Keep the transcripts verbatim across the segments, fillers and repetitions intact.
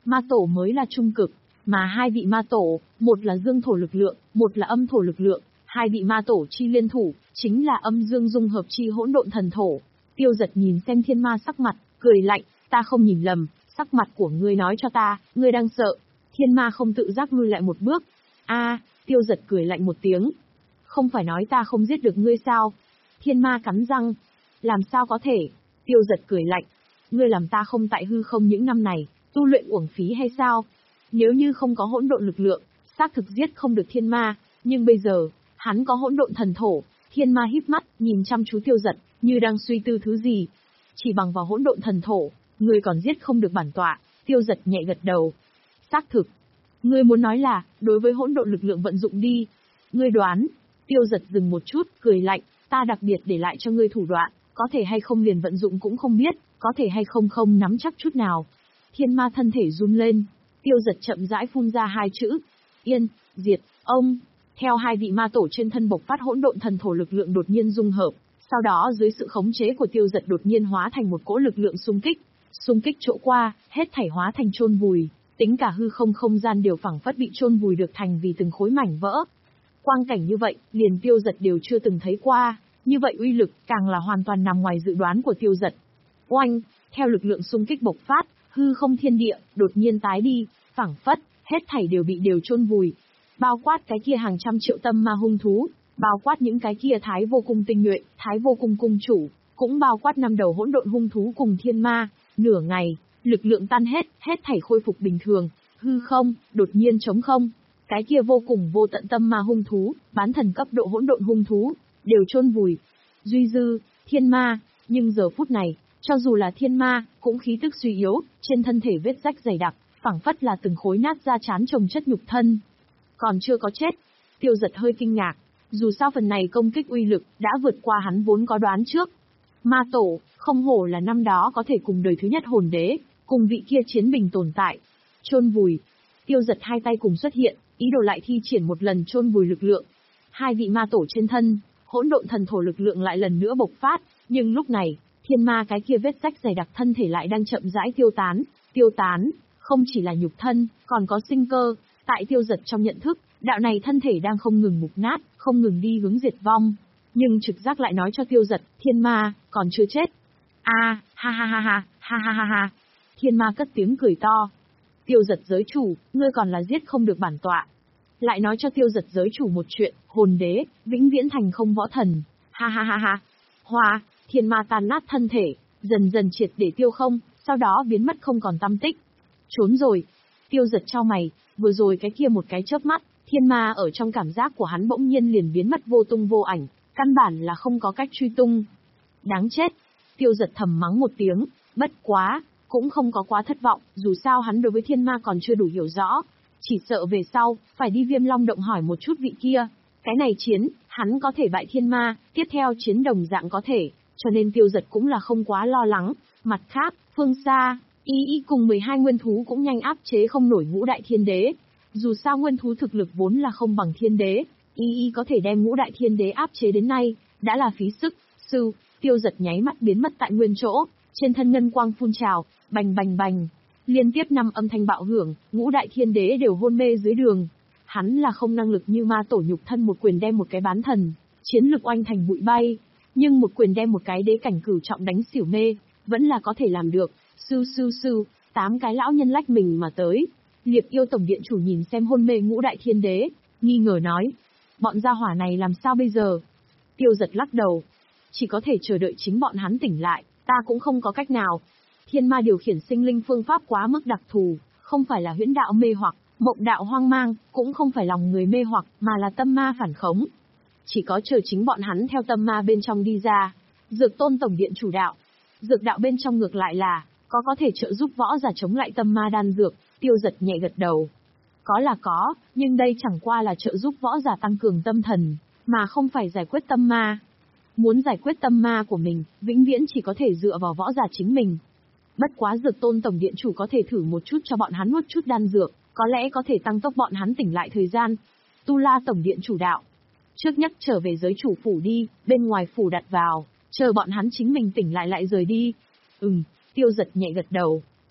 Ma tổ mới là trung cực, mà hai vị ma tổ, một là dương thổ lực lượng, một là âm thổ lực lượng, hai vị ma tổ chi liên thủ, chính là âm dương dung hợp chi hỗn độn thần thổ. Tiêu Giật nhìn xem thiên ma sắc mặt, cười lạnh, ta không nhìn lầm, sắc mặt của ngươi nói cho ta, ngươi đang sợ. Thiên ma không tự giác lui lại một bước. A, Tiêu Giật cười lạnh một tiếng. Không phải nói ta không giết được ngươi sao? Thiên ma cắn răng. Làm sao có thể? Tiêu Giật cười lạnh. Ngươi làm ta không tại hư không những năm này, tu luyện uổng phí hay sao? Nếu như không có hỗn độn lực lượng, xác thực giết không được thiên ma, nhưng bây giờ, hắn có hỗn độn thần thổ. Thiên ma híp mắt, nhìn chăm chú Tiêu Giật, như đang suy tư thứ gì. Chỉ bằng vào hỗn độn thần thổ, ngươi còn giết không được bản tọa. Tiêu Giật nhẹ gật đầu. Xác thực. Ngươi muốn nói là, đối với hỗn độn lực lượng vận dụng đi. Ngươi đoán. Tiêu Giật dừng một chút, cười lạnh, ta đặc biệt để lại cho ngươi thủ đoạn, có thể hay không liền vận dụng cũng không biết, có thể hay không không nắm chắc chút nào. Thiên ma thân thể run lên. Tiêu Giật chậm rãi phun ra hai chữ. Yên, diệt, ông. Theo hai vị ma tổ trên thân bộc phát hỗn độn thần thổ lực lượng đột nhiên dung hợp, sau đó dưới sự khống chế của Tiêu Giật đột nhiên hóa thành một cỗ lực lượng xung kích. Xung kích chỗ qua, hết thảy hóa thành chôn vùi, tính cả hư không không gian đều phẳng phất bị chôn vùi được thành vì từng khối mảnh vỡ. Quang cảnh như vậy, liền Tiêu Giật đều chưa từng thấy qua, như vậy uy lực càng là hoàn toàn nằm ngoài dự đoán của Tiêu Giật. Oanh, theo lực lượng xung kích bộc phát, hư không thiên địa đột nhiên tái đi, phẳng phất, hết thảy đều bị đều chôn vùi. Bao quát cái kia hàng trăm triệu tâm ma hung thú, bao quát những cái kia thái vô cùng tinh nhuệ, thái vô cùng cung chủ, cũng bao quát năm đầu hỗn độn hung thú cùng thiên ma. Nửa ngày, lực lượng tan hết, hết thảy khôi phục bình thường, hư không, đột nhiên trống không. Cái kia vô cùng vô tận tâm ma hung thú, bán thần cấp độ hỗn độn hung thú, đều chôn vùi. Duy dư, thiên ma, nhưng giờ phút này, cho dù là thiên ma, cũng khí tức suy yếu, trên thân thể vết rách dày đặc, phẳng phất là từng khối nát da chán chồng chất nhục thân. Còn chưa có chết. Tiêu Giật hơi kinh ngạc, dù sao phần này công kích uy lực đã vượt qua hắn vốn có đoán trước. Ma tổ, không hổ là năm đó có thể cùng đời thứ nhất hồn đế, cùng vị kia chiến bình tồn tại. Chôn vùi. Tiêu Giật hai tay cùng xuất hiện, ý đồ lại thi triển một lần chôn vùi lực lượng. Hai vị ma tổ trên thân, hỗn độn thần thổ lực lượng lại lần nữa bộc phát, nhưng lúc này, thiên ma cái kia vết rách dày đặc thân thể lại đang chậm rãi tiêu tán, tiêu tán, không chỉ là nhục thân, còn có sinh cơ. Tại Tiêu Giật trong nhận thức, đạo này thân thể đang không ngừng mục nát, không ngừng đi hướng diệt vong. Nhưng trực giác lại nói cho Tiêu Giật, thiên ma, còn chưa chết. A, ha ha ha ha, ha ha ha ha. Thiên ma cất tiếng cười to. Tiêu Giật giới chủ, ngươi còn là giết không được bản tọa. Lại nói cho Tiêu Giật giới chủ một chuyện, hồn đế, vĩnh viễn thành không võ thần. Ha ha ha ha. Hoa, thiên ma tan nát thân thể, dần dần triệt để tiêu không, sau đó biến mất không còn tăm tích. Trốn rồi. Tiêu Giật chau mày, vừa rồi cái kia một cái chớp mắt, thiên ma ở trong cảm giác của hắn bỗng nhiên liền biến mất vô tung vô ảnh, căn bản là không có cách truy tung. Đáng chết. Tiêu Giật thầm mắng một tiếng, bất quá, cũng không có quá thất vọng, dù sao hắn đối với thiên ma còn chưa đủ hiểu rõ. Chỉ sợ về sau, phải đi Viêm Long Động hỏi một chút vị kia. Cái này chiến, hắn có thể bại thiên ma, tiếp theo chiến đồng dạng có thể, cho nên Tiêu Giật cũng là không quá lo lắng. Mặt khác, phương xa, Y Y cùng mười hai nguyên thú cũng nhanh áp chế không nổi ngũ đại thiên đế. Dù sao nguyên thú thực lực vốn là không bằng thiên đế, Y Y có thể đem ngũ đại thiên đế áp chế đến nay, đã là phí sức. Sư, Tiêu Giật nháy mắt biến mất tại nguyên chỗ, trên thân ngân quang phun trào, bành bành bành. Liên tiếp năm âm thanh bạo hưởng, ngũ đại thiên đế đều hôn mê dưới đường. Hắn là không năng lực như ma tổ nhục thân một quyền đem một cái bán thần, chiến lực oanh thành bụi bay, nhưng một quyền đem một cái đế cảnh cửu trọng đánh xỉu mê, vẫn là có thể làm được. Sư sư sư, tám cái lão nhân lách mình mà tới. Liệp Yêu tổng điện chủ nhìn xem hôn mê ngũ đại thiên đế, nghi ngờ nói, bọn gia hỏa này làm sao bây giờ? Tiêu Giật lắc đầu, chỉ có thể chờ đợi chính bọn hắn tỉnh lại, ta cũng không có cách nào. Thiên ma điều khiển sinh linh phương pháp quá mức đặc thù, không phải là huyễn đạo mê hoặc, mộng đạo hoang mang, cũng không phải lòng người mê hoặc, mà là tâm ma phản khống. Chỉ có chờ chính bọn hắn theo tâm ma bên trong đi ra. Dược Tôn tổng điện chủ đạo. Dược đạo bên trong ngược lại là, có có thể trợ giúp võ giả chống lại tâm ma đan dược. Tiêu Giật nhẹ gật đầu. Có là có, nhưng đây chẳng qua là trợ giúp võ giả tăng cường tâm thần, mà không phải giải quyết tâm ma. Muốn giải quyết tâm ma của mình, vĩnh viễn chỉ có thể dựa vào võ giả chính mình. Bất quá Dược Tôn tổng điện chủ có thể thử một chút cho bọn hắn nuốt chút đan dược, có lẽ có thể tăng tốc bọn hắn tỉnh lại thời gian. Tu La tổng điện chủ đạo. Trước nhất trở về giới chủ phủ đi, bên ngoài phủ đặt vào, chờ bọn hắn chính mình tỉnh lại lại rời đi. Ừm, Tiêu Giật nhẹ gật đầu.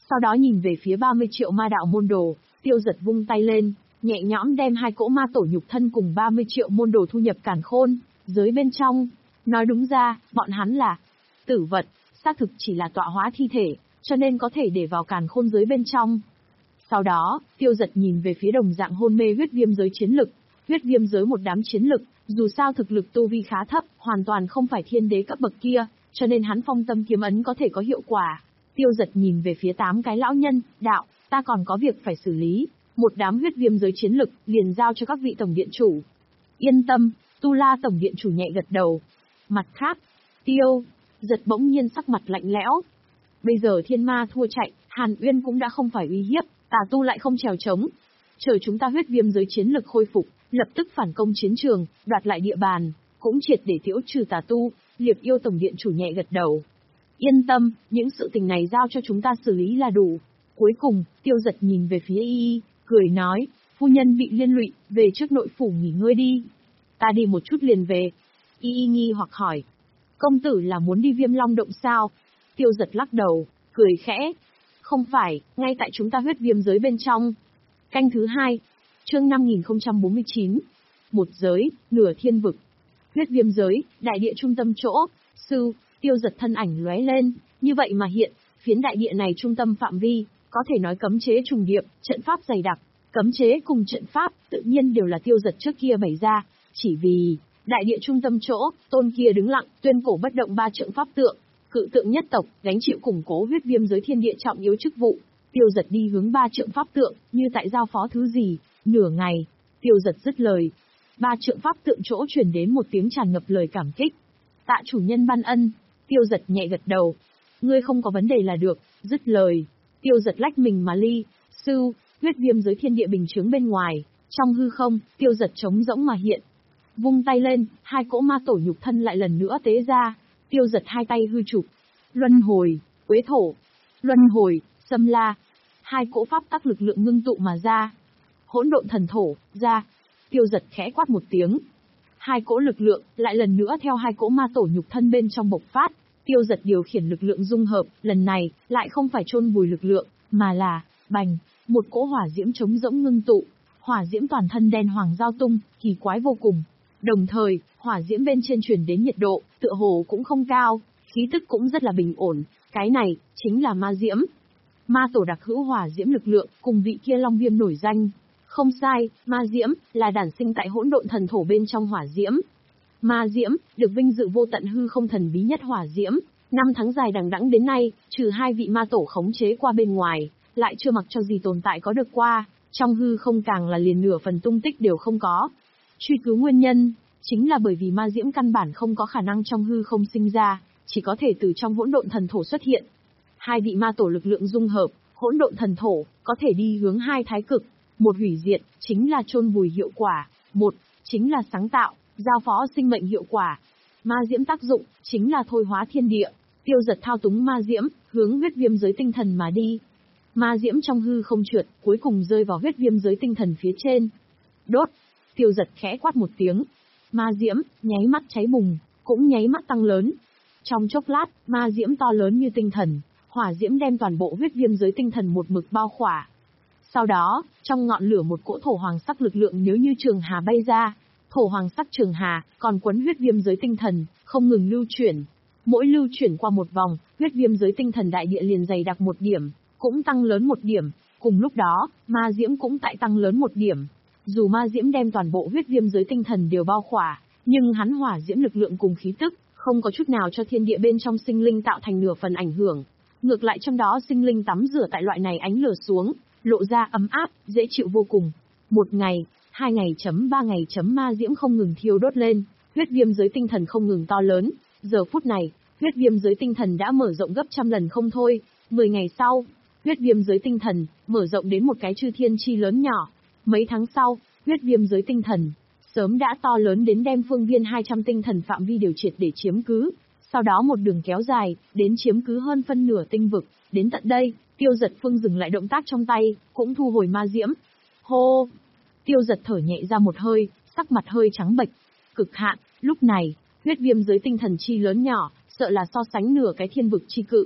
Sau đó nhìn về phía ba mươi triệu ma đạo môn đồ, Tiêu Giật vung tay lên, nhẹ nhõm đem hai cỗ ma tổ nhục thân cùng ba mươi triệu môn đồ thu nhập càn khôn, giới bên trong. Nói đúng ra, bọn hắn là tử vật, xác thực chỉ là tọa hóa thi thể, cho nên có thể để vào càn khôn giới bên trong. Sau đó, Tiêu Giật nhìn về phía đồng dạng hôn mê huyết viêm giới chiến lực. Huyết viêm giới một đám chiến lực, dù sao thực lực tu vi khá thấp, hoàn toàn không phải thiên đế cấp bậc kia, cho nên hắn phong tâm kiếm ấn có thể có hiệu quả. Tiêu Giật nhìn về phía tám cái lão nhân, đạo, ta còn có việc phải xử lý, một đám huyết viêm giới chiến lực, liền giao cho các vị tổng điện chủ. Yên tâm, Tu La tổng điện chủ nhẹ gật đầu. Mặt khác, Tiêu Giật bỗng nhiên sắc mặt lạnh lẽo. Bây giờ thiên ma thua chạy, Hàn Uyên cũng đã không phải uy hiếp, tà tu lại không trèo trống. Chờ chúng ta huyết viêm giới chiến lực khôi phục, lập tức phản công chiến trường, đoạt lại địa bàn, cũng triệt để tiễu trừ tà tu. Liệp Yêu tổng điện chủ nhẹ gật đầu. Yên tâm, những sự tình này giao cho chúng ta xử lý là đủ. Cuối cùng, Tiêu Giật nhìn về phía Y Y, cười nói, phu nhân bị liên lụy, về trước nội phủ nghỉ ngơi đi. Ta đi một chút liền về. Y Y nghi hoặc hỏi, công tử là muốn đi Viêm Long động sao? Tiêu Giật lắc đầu, cười khẽ. Không phải, ngay tại chúng ta huyết viêm giới bên trong. Canh thứ hai, chương năm nghìn không trăm bốn mươi chín. Một giới, nửa thiên vực. Huyết viêm giới, đại địa trung tâm chỗ, sư, Tiêu Giật thân ảnh lóe lên, như vậy mà hiện, phiến đại địa này trung tâm phạm vi, có thể nói cấm chế trùng điệp, trận pháp dày đặc. Cấm chế cùng trận pháp, tự nhiên đều là Tiêu Giật trước kia bày ra, chỉ vì, đại địa trung tâm chỗ, tôn kia đứng lặng, tuyên cổ bất động ba trượng pháp tượng, cự tượng nhất tộc, gánh chịu củng cố huyết viêm giới thiên địa trọng yếu chức vụ. Tiêu Giật đi hướng ba trượng pháp tượng, như tại giao phó thứ gì, nửa ngày, Tiêu Giật dứt lời. Ba trượng pháp tượng chỗ truyền đến một tiếng tràn ngập lời cảm kích. Tạ chủ nhân ban ân. Tiêu Giật nhẹ gật đầu. Ngươi không có vấn đề là được, dứt lời. Tiêu Giật lách mình mà ly. Sư, huyết viêm giới thiên địa bình chướng bên ngoài. Trong hư không, Tiêu Giật trống rỗng mà hiện. Vung tay lên, hai cỗ ma tổ nhục thân lại lần nữa tế ra. Tiêu Giật hai tay hư trục. Luân hồi, quế thổ. Luân hồi, xâm la. Hai cỗ pháp tắc lực lượng ngưng tụ mà ra. Hỗn độn thần thổ, ra. Tiêu Giật khẽ quát một tiếng. Hai cỗ lực lượng, lại lần nữa theo hai cỗ ma tổ nhục thân bên trong bộc phát. Tiêu Giật điều khiển lực lượng dung hợp, lần này, lại không phải chôn vùi lực lượng, mà là, bành, một cỗ hỏa diễm trống rỗng ngưng tụ. Hỏa diễm toàn thân đen hoàng giao tung, kỳ quái vô cùng. Đồng thời, hỏa diễm bên trên truyền đến nhiệt độ, tựa hồ cũng không cao, khí tức cũng rất là bình ổn. Cái này, chính là ma diễm. Ma tổ đặc hữu hỏa diễm lực lượng, cùng vị kia long viêm nổi danh. Không sai, ma diễm, là đản sinh tại hỗn độn thần thổ bên trong hỏa diễm. Ma diễm, được vinh dự vô tận hư không thần bí nhất hỏa diễm. Năm tháng dài đằng đẵng đến nay, trừ hai vị ma tổ khống chế qua bên ngoài, lại chưa mặc cho gì tồn tại có được qua, trong hư không càng là liền nửa phần tung tích đều không có. Truy cứu nguyên nhân, chính là bởi vì ma diễm căn bản không có khả năng trong hư không sinh ra, chỉ có thể từ trong hỗn độn thần thổ xuất hiện. Hai vị ma tổ lực lượng dung hợp, hỗn độn thần thổ, có thể đi hướng hai thái cực. Một hủy diệt, chính là chôn vùi hiệu quả. Một, chính là sáng tạo, giao phó sinh mệnh hiệu quả. Ma diễm tác dụng, chính là thôi hóa thiên địa. Tiêu Giật thao túng ma diễm, hướng huyết viêm giới tinh thần mà đi. Ma diễm trong hư không trượt, cuối cùng rơi vào huyết viêm giới tinh thần phía trên. Đốt! Tiêu Giật khẽ quát một tiếng. Ma diễm, nháy mắt cháy bùng, cũng nháy mắt tăng lớn. Trong chốc lát, ma diễm to lớn như tinh thần, hỏa diễm đem toàn bộ huyết viêm giới tinh thần một mực bao khỏa. Sau đó, trong ngọn lửa một cỗ thổ hoàng sắc lực lượng nếu như trường hà bay ra, thổ hoàng sắc trường hà, còn quấn huyết viêm giới tinh thần, không ngừng lưu chuyển. Mỗi lưu chuyển qua một vòng, huyết viêm giới tinh thần đại địa liền dày đặc một điểm, cũng tăng lớn một điểm, cùng lúc đó, ma diễm cũng tại tăng lớn một điểm. Dù ma diễm đem toàn bộ huyết viêm giới tinh thần đều bao khỏa, nhưng hắn hỏa diễm lực lượng cùng khí tức, không có chút nào cho thiên địa bên trong sinh linh tạo thành nửa phần ảnh hưởng. Ngược lại trong đó sinh linh tắm rửa tại loại này ánh lửa xuống, lộ ra ấm áp, dễ chịu vô cùng. Một ngày, hai ngày chấm ba ngày chấm ma diễm không ngừng thiêu đốt lên, huyết viêm giới tinh thần không ngừng to lớn. Giờ phút này, huyết viêm giới tinh thần đã mở rộng gấp trăm lần không thôi. Mười ngày sau, huyết viêm giới tinh thần mở rộng đến một cái chư thiên chi lớn nhỏ. Mấy tháng sau, huyết viêm giới tinh thần sớm đã to lớn đến đem phương viên hai trăm tinh thần phạm vi điều triệt để chiếm cứ. Sau đó một đường kéo dài, đến chiếm cứ hơn phân nửa tinh vực. Đến tận đây, Tiêu Giật Phương dừng lại động tác trong tay, cũng thu hồi ma diễm. Hô! Tiêu Giật thở nhẹ ra một hơi, sắc mặt hơi trắng bệch. Cực hạn, lúc này, huyết viêm giới tinh thần chi lớn nhỏ, sợ là so sánh nửa cái thiên vực chi cự.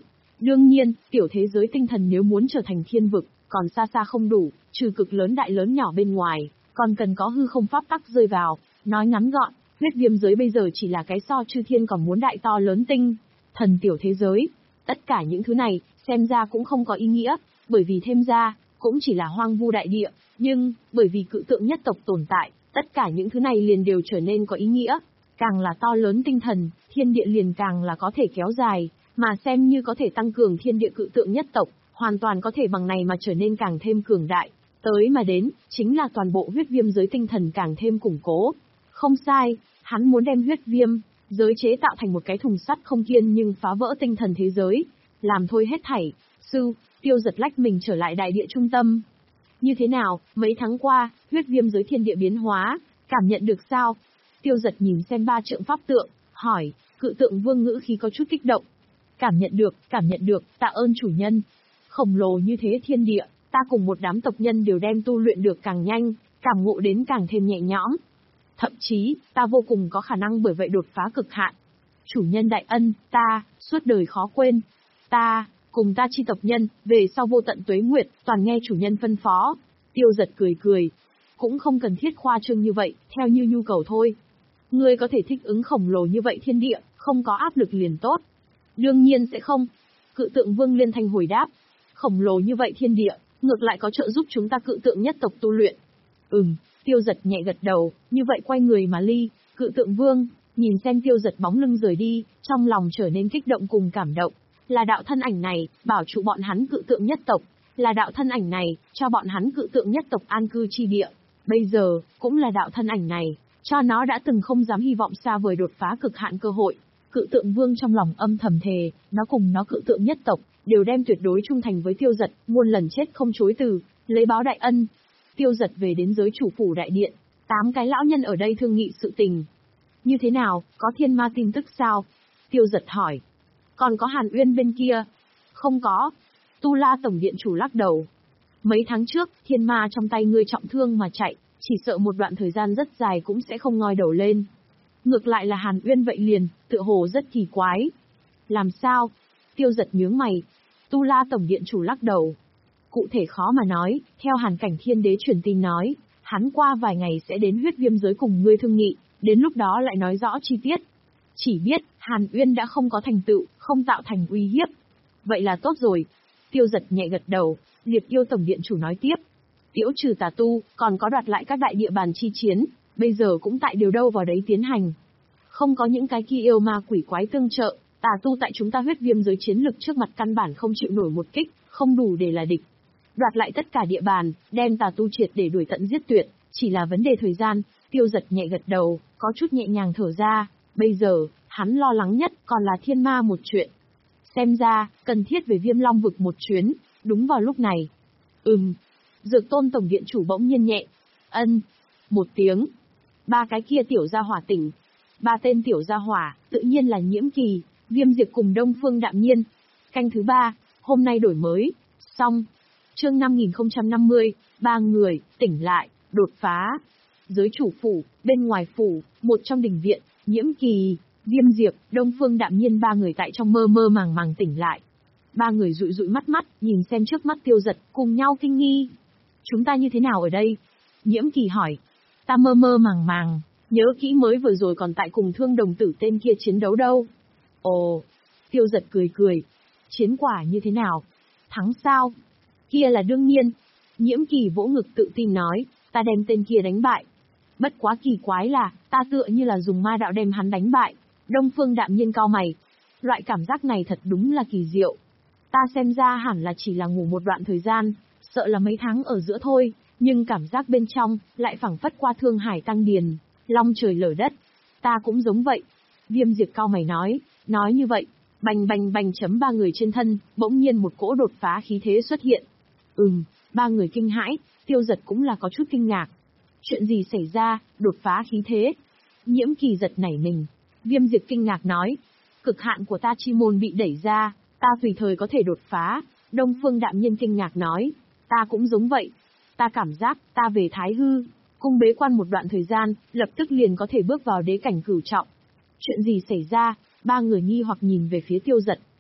Đương nhiên, tiểu thế giới tinh thần nếu muốn trở thành thiên vực, còn xa xa không đủ, trừ cực lớn đại lớn nhỏ bên ngoài, còn cần có hư không pháp tắc rơi vào. Nói ngắn gọn, huyết viêm giới bây giờ chỉ là cái so chư thiên còn muốn đại to lớn tinh thần tiểu thế giới. Tất cả những thứ này, xem ra cũng không có ý nghĩa, bởi vì thêm ra, cũng chỉ là hoang vu đại địa, nhưng, bởi vì cự tượng nhất tộc tồn tại, tất cả những thứ này liền đều trở nên có ý nghĩa. Càng là to lớn tinh thần, thiên địa liền càng là có thể kéo dài, mà xem như có thể tăng cường thiên địa cự tượng nhất tộc, hoàn toàn có thể bằng này mà trở nên càng thêm cường đại. Tới mà đến, chính là toàn bộ huyết viêm giới tinh thần càng thêm củng cố. Không sai, hắn muốn đem huyết viêm giới chế tạo thành một cái thùng sắt không kiên nhưng phá vỡ tinh thần thế giới. Làm thôi hết thảy. Sư, Tiêu Giật lách mình trở lại đại địa trung tâm. Như thế nào, mấy tháng qua, huyết viêm giới thiên địa biến hóa, cảm nhận được sao? Tiêu Giật nhìn xem ba trượng pháp tượng, hỏi, cự tượng vương ngữ khí có chút kích động. Cảm nhận được, cảm nhận được, tạ ơn chủ nhân. Khổng lồ như thế thiên địa, ta cùng một đám tộc nhân đều đem tu luyện được càng nhanh, cảm ngộ đến càng thêm nhẹ nhõm. Thậm chí, ta vô cùng có khả năng bởi vậy đột phá cực hạn. Chủ nhân đại ân, ta, suốt đời khó quên. Ta, cùng ta chi tộc nhân, về sau vô tận tuế nguyệt, toàn nghe chủ nhân phân phó. Tiêu Giật cười cười. Cũng không cần thiết khoa trương như vậy, theo như nhu cầu thôi. Ngươi có thể thích ứng khổng lồ như vậy thiên địa, không có áp lực liền tốt. Đương nhiên sẽ không. Cự tượng vương liên thanh hồi đáp. Khổng lồ như vậy thiên địa, ngược lại có trợ giúp chúng ta cự tượng nhất tộc tu luyện. Ừm, Tiêu Giật nhẹ gật đầu, như vậy quay người mà ly. Cự tượng vương, nhìn xem Tiêu Giật bóng lưng rời đi, trong lòng trở nên kích động cùng cảm động. Là đạo thân ảnh này, bảo trụ bọn hắn cự tượng nhất tộc. Là đạo thân ảnh này, cho bọn hắn cự tượng nhất tộc an cư chi địa. Bây giờ, cũng là đạo thân ảnh này, cho nó đã từng không dám hy vọng xa vời đột phá cực hạn cơ hội. Cự tượng vương trong lòng âm thầm thề, nó cùng nó cự tượng nhất tộc, đều đem tuyệt đối trung thành với Tiêu Giật, muôn lần chết không chối từ, lấy báo đại ân. Tiêu Giật về đến giới chủ phủ đại điện, tám cái lão nhân ở đây thương nghị sự tình. Như thế nào, có thiên ma tin tức sao? Tiêu Giật hỏi. Còn có Hàn Uyên bên kia? Không có. Tu La tổng điện chủ lắc đầu. Mấy tháng trước, thiên ma trong tay ngươi trọng thương mà chạy, chỉ sợ một đoạn thời gian rất dài cũng sẽ không ngoi đầu lên. Ngược lại là Hàn Uyên vậy liền, tựa hồ rất kỳ quái. Làm sao? Tiêu Giật nhướng mày. Tu La tổng điện chủ lắc đầu. Cụ thể khó mà nói, theo Hàn Cảnh Thiên Đế truyền tin nói, hắn qua vài ngày sẽ đến huyết viêm giới cùng ngươi thương nghị, đến lúc đó lại nói rõ chi tiết. Chỉ biết, Hàn Uyên đã không có thành tựu, không tạo thành uy hiếp. Vậy là tốt rồi. Tiêu Giật nhẹ gật đầu, Liệt Yêu tổng điện chủ nói tiếp. Tiễu trừ tà tu, còn có đoạt lại các đại địa bàn chi chiến, bây giờ cũng tại điều đâu vào đấy tiến hành. Không có những cái kia yêu ma quỷ quái tương trợ, tà tu tại chúng ta huyết viêm giới chiến lực trước mặt căn bản không chịu nổi một kích, không đủ để là địch. Đoạt lại tất cả địa bàn, đem tà tu triệt để đuổi tận giết tuyệt, chỉ là vấn đề thời gian. Tiêu Giật nhẹ gật đầu, có chút nhẹ nhàng thở ra. Bây giờ, hắn lo lắng nhất còn là thiên ma một chuyện. Xem ra, cần thiết về Viêm Long vực một chuyến, đúng vào lúc này. Ừm. Dược Tôn tổng điện chủ bỗng nhiên nhẹ. Ân. Một tiếng. Ba cái kia tiểu gia hỏa tỉnh. Ba tên tiểu gia hỏa, tự nhiên là Nhiễm Kỳ, Viêm Diệp cùng Đông Phương Đạm Nhiên. Canh thứ ba, hôm nay đổi mới. Xong. Chương năm nghìn không trăm năm mươi, ba người, tỉnh lại, đột phá. Giới chủ phủ, bên ngoài phủ, một trong đình viện, Nhiễm Kỳ, Viêm Diệp, Đông Phương Đạm Nhiên ba người tại trong mơ mơ màng màng tỉnh lại. Ba người dụi dụi mắt mắt, nhìn xem trước mắt Tiêu Giật, cùng nhau kinh nghi. Chúng ta như thế nào ở đây? Nhiễm Kỳ hỏi. Ta mơ mơ màng màng, nhớ kỹ mới vừa rồi còn tại cùng Thương Đồng Tử tên kia chiến đấu đâu. Ồ, Tiêu Giật cười cười. Chiến quả như thế nào? Thắng sao? Kia là đương nhiên. Nhiễm Kỳ vỗ ngực tự tin nói, ta đem tên kia đánh bại. Bất quá kỳ quái là, ta tựa như là dùng ma đạo đem hắn đánh bại. Đông Phương Đạm Nhiên cau mày. Loại cảm giác này thật đúng là kỳ diệu. Ta xem ra hẳn là chỉ là ngủ một đoạn thời gian, sợ là mấy tháng ở giữa thôi, nhưng cảm giác bên trong, lại phảng phất qua thương hải tăng điền, long trời lở đất. Ta cũng giống vậy. Viêm Diệp cau mày nói, nói như vậy, bành bành bành chấm ba người trên thân, bỗng nhiên một cỗ đột phá khí thế xuất hiện. Ừm, ba người kinh hãi, Tiêu Giật cũng là có chút kinh ngạc. Chuyện gì xảy ra, đột phá khí thế? Nhiễm Kỳ giật nảy mình. Viêm Diệp kinh ngạc nói, cực hạn của ta chi môn bị đẩy ra, ta tùy thời có thể đột phá. Đông Phương Đạm Nhiên kinh ngạc nói, ta cũng giống vậy. Ta cảm giác, ta về Thái Hư, cung bế quan một đoạn thời gian, lập tức liền có thể bước vào đế cảnh cửu trọng. Chuyện gì xảy ra? Ba người nghi hoặc nhìn về phía Tiêu Giật.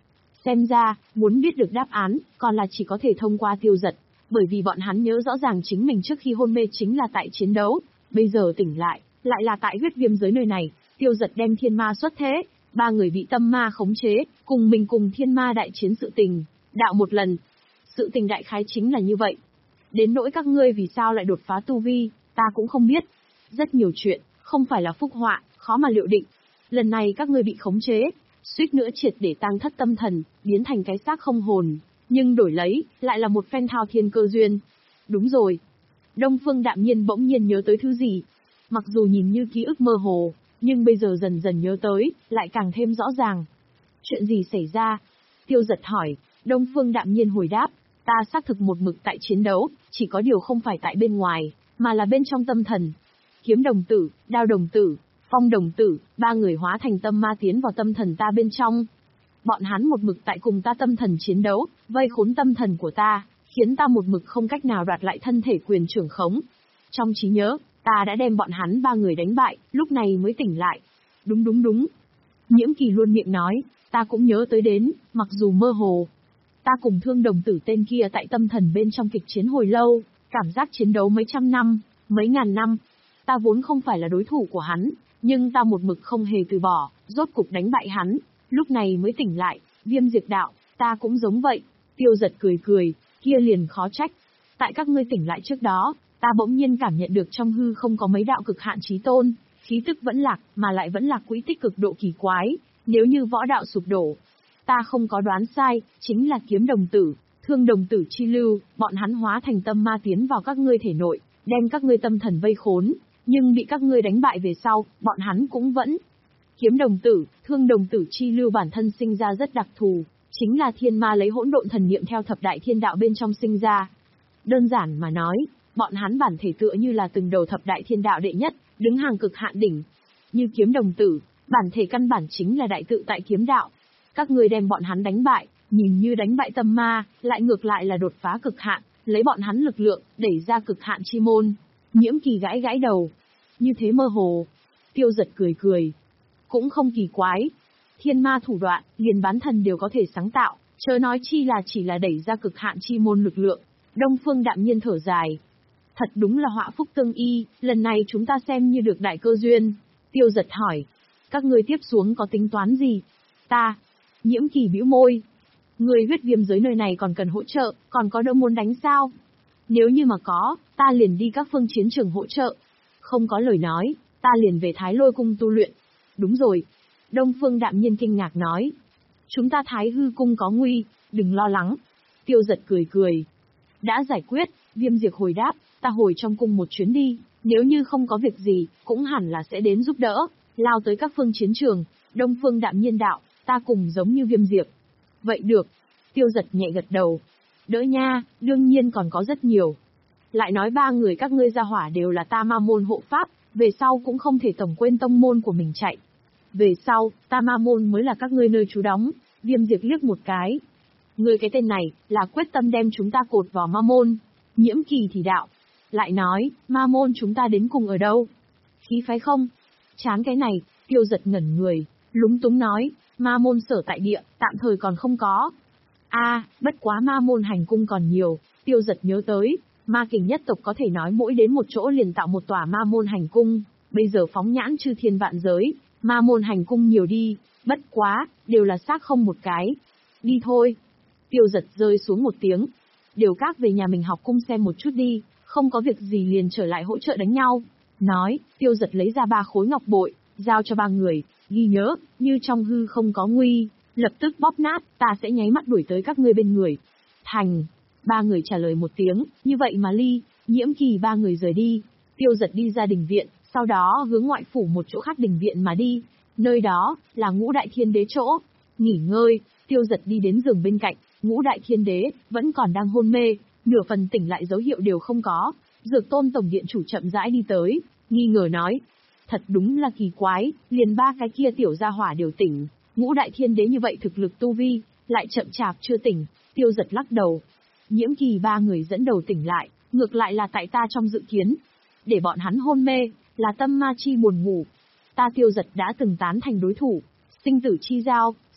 Xem ra, muốn biết được đáp án, còn là chỉ có thể thông qua Tiêu Dật, bởi vì bọn hắn nhớ rõ ràng chính mình trước khi hôn mê chính là tại chiến đấu, bây giờ tỉnh lại, lại là tại huyết viêm giới nơi này. Tiêu Dật đem thiên ma xuất thế, ba người bị tâm ma khống chế, cùng mình cùng thiên ma đại chiến sự tình, đạo một lần. Sự tình đại khái chính là như vậy. Đến nỗi các ngươi vì sao lại đột phá tu vi, ta cũng không biết. Rất nhiều chuyện, không phải là phúc họa, khó mà liệu định. Lần này các ngươi bị khống chế, suýt nữa triệt để tăng thất tâm thần, biến thành cái xác không hồn, nhưng đổi lấy, lại là một phen thao thiên cơ duyên. Đúng rồi. Đông Phương đạm nhiên bỗng nhiên nhớ tới thứ gì. Mặc dù nhìn như ký ức mơ hồ, nhưng bây giờ dần dần nhớ tới, lại càng thêm rõ ràng. Chuyện gì xảy ra? Tiêu Dật hỏi. Đông Phương đạm nhiên hồi đáp, ta xác thực một mực tại chiến đấu, chỉ có điều không phải tại bên ngoài, mà là bên trong tâm thần. Kiếm đồng tử, đao đồng tử, phong đồng tử, ba người hóa thành tâm ma tiến vào tâm thần ta bên trong. Bọn hắn một mực tại cùng ta tâm thần chiến đấu, vây khốn tâm thần của ta, khiến ta một mực không cách nào đoạt lại thân thể quyền trưởng khống. Trong trí nhớ, ta đã đem bọn hắn ba người đánh bại, lúc này mới tỉnh lại. Đúng đúng đúng. Nhiễm Kỳ luôn miệng nói, ta cũng nhớ tới đến, mặc dù mơ hồ. Ta cùng Thương đồng tử tên kia tại tâm thần bên trong kịch chiến hồi lâu, cảm giác chiến đấu mấy trăm năm, mấy ngàn năm. Ta vốn không phải là đối thủ của hắn, nhưng ta một mực không hề từ bỏ, rốt cục đánh bại hắn, lúc này mới tỉnh lại. Viêm Diệt đạo, ta cũng giống vậy. Tiêu Dật cười cười, kia liền khó trách. Tại các ngươi tỉnh lại trước đó, ta bỗng nhiên cảm nhận được trong hư không có mấy đạo cực hạn chí tôn, khí tức vẫn lạc, mà lại vẫn lạc quỹ tích cực độ kỳ quái, nếu như võ đạo sụp đổ. Ta không có đoán sai, chính là kiếm đồng tử, thương đồng tử chi lưu, bọn hắn hóa thành tâm ma tiến vào các ngươi thể nội, đem các ngươi tâm thần vây khốn, nhưng bị các ngươi đánh bại về sau, bọn hắn cũng vẫn. Kiếm đồng tử, thương đồng tử chi lưu bản thân sinh ra rất đặc thù, chính là thiên ma lấy hỗn độn thần niệm theo thập đại thiên đạo bên trong sinh ra. Đơn giản mà nói, bọn hắn bản thể tựa như là từng đầu thập đại thiên đạo đệ nhất, đứng hàng cực hạn đỉnh. Như kiếm đồng tử, bản thể căn bản chính là đại tự tại kiếm đạo. Các ngươi đem bọn hắn đánh bại, nhìn như đánh bại tâm ma, lại ngược lại là đột phá cực hạn, lấy bọn hắn lực lượng, đẩy ra cực hạn chi môn. Nhiễm Kỳ gãi gãi đầu. Như thế mơ hồ. Tiêu Dật cười cười. Cũng không kỳ quái. Thiên ma thủ đoạn, liền bán thần đều có thể sáng tạo, chớ nói chi là chỉ là đẩy ra cực hạn chi môn lực lượng. Đông Phương đạm nhiên thở dài. Thật đúng là họa phúc tương y, lần này chúng ta xem như được đại cơ duyên. Tiêu Dật hỏi. Các ngươi tiếp xuống có tính toán gì? Ta. Nhiễm Kỳ bĩu môi. Người huyết viêm giới nơi này còn cần hỗ trợ, còn có đỡ muốn đánh sao? Nếu như mà có, ta liền đi các phương chiến trường hỗ trợ. Không có lời nói, ta liền về Thái Lôi cung tu luyện. Đúng rồi. Đông Phương đạm nhiên kinh ngạc nói. Chúng ta Thái Hư cung có nguy, đừng lo lắng. Tiêu Dật cười cười. Đã giải quyết, Viêm Diệt hồi đáp, ta hồi trong cung một chuyến đi, nếu như không có việc gì, cũng hẳn là sẽ đến giúp đỡ, lao tới các phương chiến trường. Đông Phương đạm nhiên đạo, ta cùng giống như Viêm Diệp. Vậy được. Tiêu Dật nhẹ gật đầu. Đỡ nha, đương nhiên còn có rất nhiều. Lại nói ba người các ngươi ra hỏa đều là ta ma môn hộ pháp, về sau cũng không thể tổng quên tông môn của mình chạy. Về sau, ta ma môn mới là các ngươi nơi trú đóng. Viêm Diệp liếc một cái. Ngươi cái tên này, là quyết tâm đem chúng ta cột vào ma môn. Nhiễm Kỳ thì đạo. Lại nói, ma môn chúng ta đến cùng ở đâu? Khí phái không? Chán cái này, Tiêu Dật ngẩn người, lúng túng nói, ma môn sở tại địa, tạm thời còn không có. A, à, bất quá ma môn hành cung còn nhiều. Tiêu Dật nhớ tới, ma kình nhất tộc có thể nói mỗi đến một chỗ liền tạo một tòa ma môn hành cung, bây giờ phóng nhãn chư thiên vạn giới, ma môn hành cung nhiều đi, bất quá, đều là xác không một cái. Đi thôi. Tiêu Dật rơi xuống một tiếng. Đều các về nhà mình học cung xem một chút đi, không có việc gì liền trở lại hỗ trợ đánh nhau. Nói, Tiêu Dật lấy ra ba khối ngọc bội, giao cho ba người, ghi nhớ, như trong hư không có nguy, lập tức bóp nát, ta sẽ nháy mắt đuổi tới các ngươi bên người. Thành. Ba người trả lời một tiếng, như vậy mà Ly, Nhiễm Kỳ ba người rời đi. Tiêu Dật đi ra đình viện, sau đó hướng ngoại phủ một chỗ khác đình viện mà đi. Nơi đó, là Ngũ Đại Thiên Đế chỗ. Nghỉ ngơi, Tiêu Dật đi đến giường bên cạnh, Ngũ Đại Thiên Đế, vẫn còn đang hôn mê, nửa phần tỉnh lại dấu hiệu đều không có. Dược Tôn tổng điện chủ chậm rãi đi tới, nghi ngờ nói. Thật đúng là kỳ quái, liền ba cái kia tiểu gia hỏa đều tỉnh. Ngũ Đại Thiên Đế như vậy thực lực tu vi, lại chậm chạp chưa tỉnh. Tiêu Dật lắc đầu. Nhiễm Kỳ ba người dẫn đầu tỉnh lại, ngược lại là tại ta trong dự kiến. Để bọn hắn hôn mê, là tâm ma chi buồn ngủ. Ta Tiêu Dật đã từng tán thành đối thủ, sinh tử chi giao,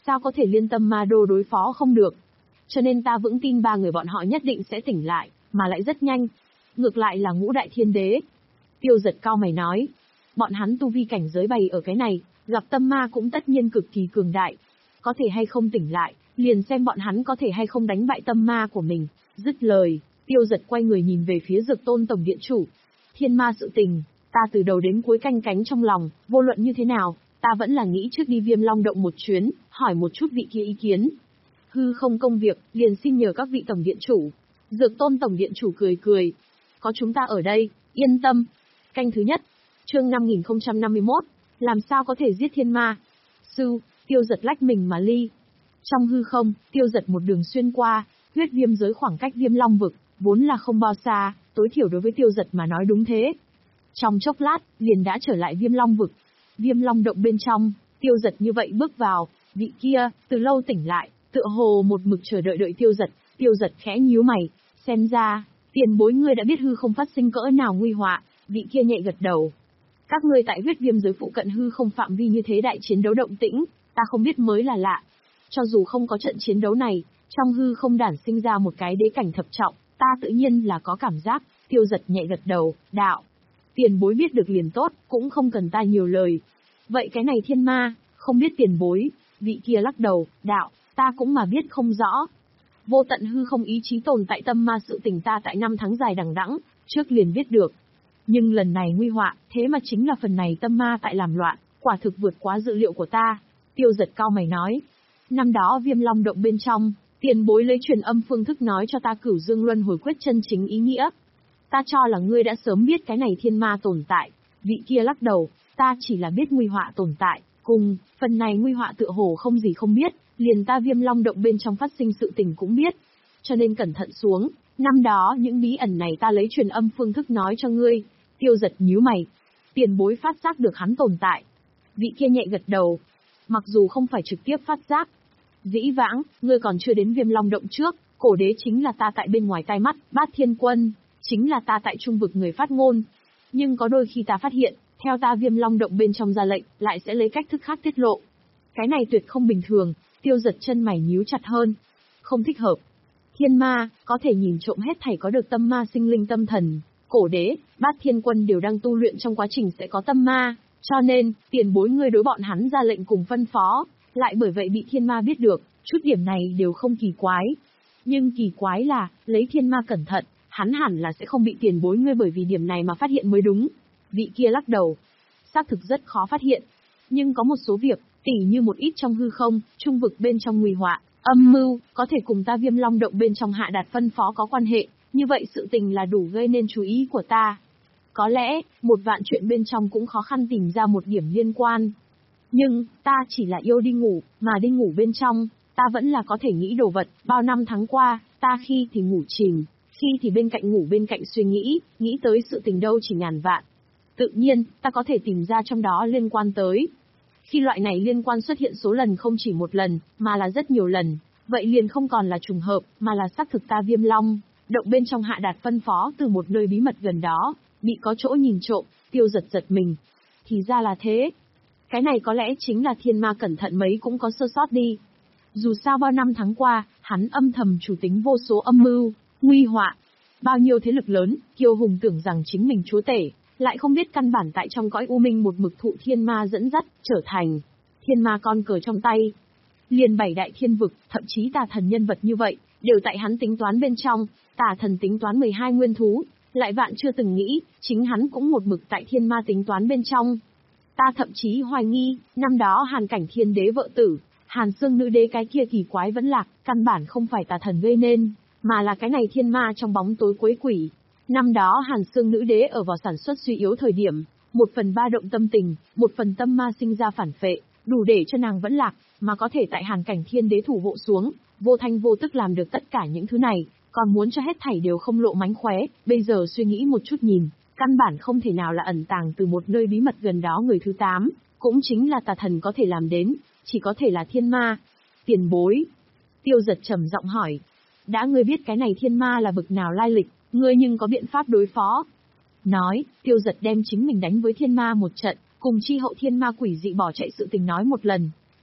sao có thể liên tâm ma đô đối phó không được. Cho nên ta vững tin ba người bọn họ nhất định sẽ tỉnh lại, mà lại rất nhanh. Ngược lại là ngũ đại thiên đế. Tiêu Giật cao mày nói. Bọn hắn tu vi cảnh giới bày ở cái này, gặp tâm ma cũng tất nhiên cực kỳ cường đại. Có thể hay không tỉnh lại, liền xem bọn hắn có thể hay không đánh bại tâm ma của mình. Dứt lời, Tiêu Giật quay người nhìn về phía Dược Tôn Tổng Điện Chủ. Thiên ma sự tình, ta từ đầu đến cuối canh cánh trong lòng, vô luận như thế nào, ta vẫn là nghĩ trước đi Viêm Long Động một chuyến, hỏi một chút vị kia ý kiến. Hư không công việc, liền xin nhờ các vị Tổng Điện Chủ. Dược Tôn Tổng Điện Chủ cười cười. Có chúng ta ở đây, yên tâm. Canh thứ nhất, chương năm nghìn không trăm năm mươi mốt, làm sao có thể giết thiên ma? Sư, Tiêu Giật lách mình mà ly. Trong hư không, Tiêu Giật một đường xuyên qua, huyết viêm giới khoảng cách Viêm Long vực, vốn là không bao xa, tối thiểu đối với Tiêu Giật mà nói đúng thế. Trong chốc lát, liền đã trở lại Viêm Long vực. Viêm Long động bên trong, Tiêu Giật như vậy bước vào, vị kia, từ lâu tỉnh lại, tựa hồ một mực chờ đợi đợi Tiêu Giật, Tiêu Giật khẽ nhíu mày, xem ra, tiền bối ngươi đã biết hư không phát sinh cỡ nào nguy họa, vị kia nhẹ gật đầu. Các ngươi tại huyết viêm giới phụ cận hư không phạm vi như thế đại chiến đấu động tĩnh, ta không biết mới là lạ. Cho dù không có trận chiến đấu này, trong hư không đản sinh ra một cái đế cảnh thập trọng, ta tự nhiên là có cảm giác. Tiêu Giật nhẹ gật đầu, đạo. Tiền bối biết được liền tốt, cũng không cần ta nhiều lời. Vậy cái này thiên ma, không biết tiền bối, vị kia lắc đầu, đạo, ta cũng mà biết không rõ. Vô tận hư không ý chí tồn tại tâm ma sự tình ta tại năm tháng dài đằng đẵng, trước liền biết được. Nhưng lần này nguy họa, thế mà chính là phần này tâm ma tại làm loạn, quả thực vượt quá dự liệu của ta. Tiêu Giật cao mày nói. Năm đó Viêm Long động bên trong, tiền bối lấy truyền âm phương thức nói cho ta Cửu Dương Luân Hồi Quyết chân chính ý nghĩa. Ta cho là ngươi đã sớm biết cái này thiên ma tồn tại. Vị kia lắc đầu, ta chỉ là biết nguy họa tồn tại, cùng, phần này nguy họa tựa hồ không gì không biết, liền ta Viêm Long động bên trong phát sinh sự tình cũng biết. Cho nên cẩn thận xuống, năm đó những bí ẩn này ta lấy truyền âm phương thức nói cho ngươi. Tiêu Giật nhíu mày. Tiền bối phát giác được hắn tồn tại. Vị kia nhẹ gật đầu. Mặc dù không phải trực tiếp phát giác. Dĩ vãng, ngươi còn chưa đến Viêm Long động trước, cổ đế chính là ta tại bên ngoài tai mắt, Bát Thiên Quân, chính là ta tại trung vực người phát ngôn. Nhưng có đôi khi ta phát hiện, theo ta Viêm Long động bên trong ra lệnh, lại sẽ lấy cách thức khác tiết lộ. Cái này tuyệt không bình thường. Tiêu Giật chân mày nhíu chặt hơn. Không thích hợp. Thiên ma, có thể nhìn trộm hết thảy có được tâm ma sinh linh tâm thần. Cổ đế, Bát Thiên Quân đều đang tu luyện trong quá trình sẽ có tâm ma, cho nên, tiền bối ngươi đối bọn hắn ra lệnh cùng phân phó, lại bởi vậy bị thiên ma biết được, chút điểm này đều không kỳ quái. Nhưng kỳ quái là, lấy thiên ma cẩn thận, hắn hẳn là sẽ không bị tiền bối ngươi bởi vì điểm này mà phát hiện mới đúng. Vị kia lắc đầu. Xác thực rất khó phát hiện. Nhưng có một số việc, tỉ như một ít trong hư không, trung vực bên trong nguy họa, âm mưu, có thể cùng ta Viêm Long động bên trong hạ đạt phân phó có quan hệ. Như vậy sự tình là đủ gây nên chú ý của ta. Có lẽ, một vạn chuyện bên trong cũng khó khăn tìm ra một điểm liên quan. Nhưng, ta chỉ là yêu đi ngủ, mà đi ngủ bên trong, ta vẫn là có thể nghĩ đồ vật. Bao năm tháng qua, ta khi thì ngủ chìm, khi thì bên cạnh ngủ bên cạnh suy nghĩ, nghĩ tới sự tình đâu chỉ ngàn vạn. Tự nhiên, ta có thể tìm ra trong đó liên quan tới. Khi loại này liên quan xuất hiện số lần không chỉ một lần, mà là rất nhiều lần, vậy liền không còn là trùng hợp, mà là xác thực ta Viêm Long động bên trong hạ đạt phân phó từ một nơi bí mật gần đó, bị có chỗ nhìn trộm. Tiêu Giật giật mình. Thì ra là thế. Cái này có lẽ chính là thiên ma cẩn thận mấy cũng có sơ sót đi. Dù sao bao năm tháng qua, hắn âm thầm chủ tính vô số âm mưu, nguy họa. Bao nhiêu thế lực lớn, kiêu hùng tưởng rằng chính mình chúa tể, lại không biết căn bản tại trong cõi u minh một mực thụ thiên ma dẫn dắt, trở thành thiên ma con cờ trong tay. Liền bảy đại thiên vực, thậm chí tà thần nhân vật như vậy, đều tại hắn tính toán bên trong. Tà thần tính toán mười hai nguyên thú, lại vạn chưa từng nghĩ, chính hắn cũng một mực tại thiên ma tính toán bên trong. Ta thậm chí hoài nghi, năm đó Hàn Cảnh Thiên Đế vợ tử, Hàn Xương Nữ Đế cái kia kỳ quái vẫn lạc, căn bản không phải tà thần gây nên, mà là cái này thiên ma trong bóng tối quấy quỷ. Năm đó Hàn Xương Nữ Đế ở vào sản xuất suy yếu thời điểm, một phần ba động tâm tình, một phần tâm ma sinh ra phản phệ, đủ để cho nàng vẫn lạc, mà có thể tại Hàn Cảnh Thiên Đế thủ hộ xuống, vô thanh vô tức làm được tất cả những thứ này, còn muốn cho hết thảy đều không lộ mánh khóe. Bây giờ suy nghĩ một chút nhìn, căn bản không thể nào là ẩn tàng từ một nơi bí mật gần đó người thứ tám, cũng chính là tà thần có thể làm đến, chỉ có thể là thiên ma. Tiền bối. Tiêu Giật trầm giọng hỏi. Đã ngươi biết cái này thiên ma là bực nào lai lịch, ngươi nhưng có biện pháp đối phó. Nói, Tiêu Giật đem chính mình đánh với thiên ma một trận, cùng chi hậu thiên ma quỷ dị bỏ chạy sự tình nói một lần.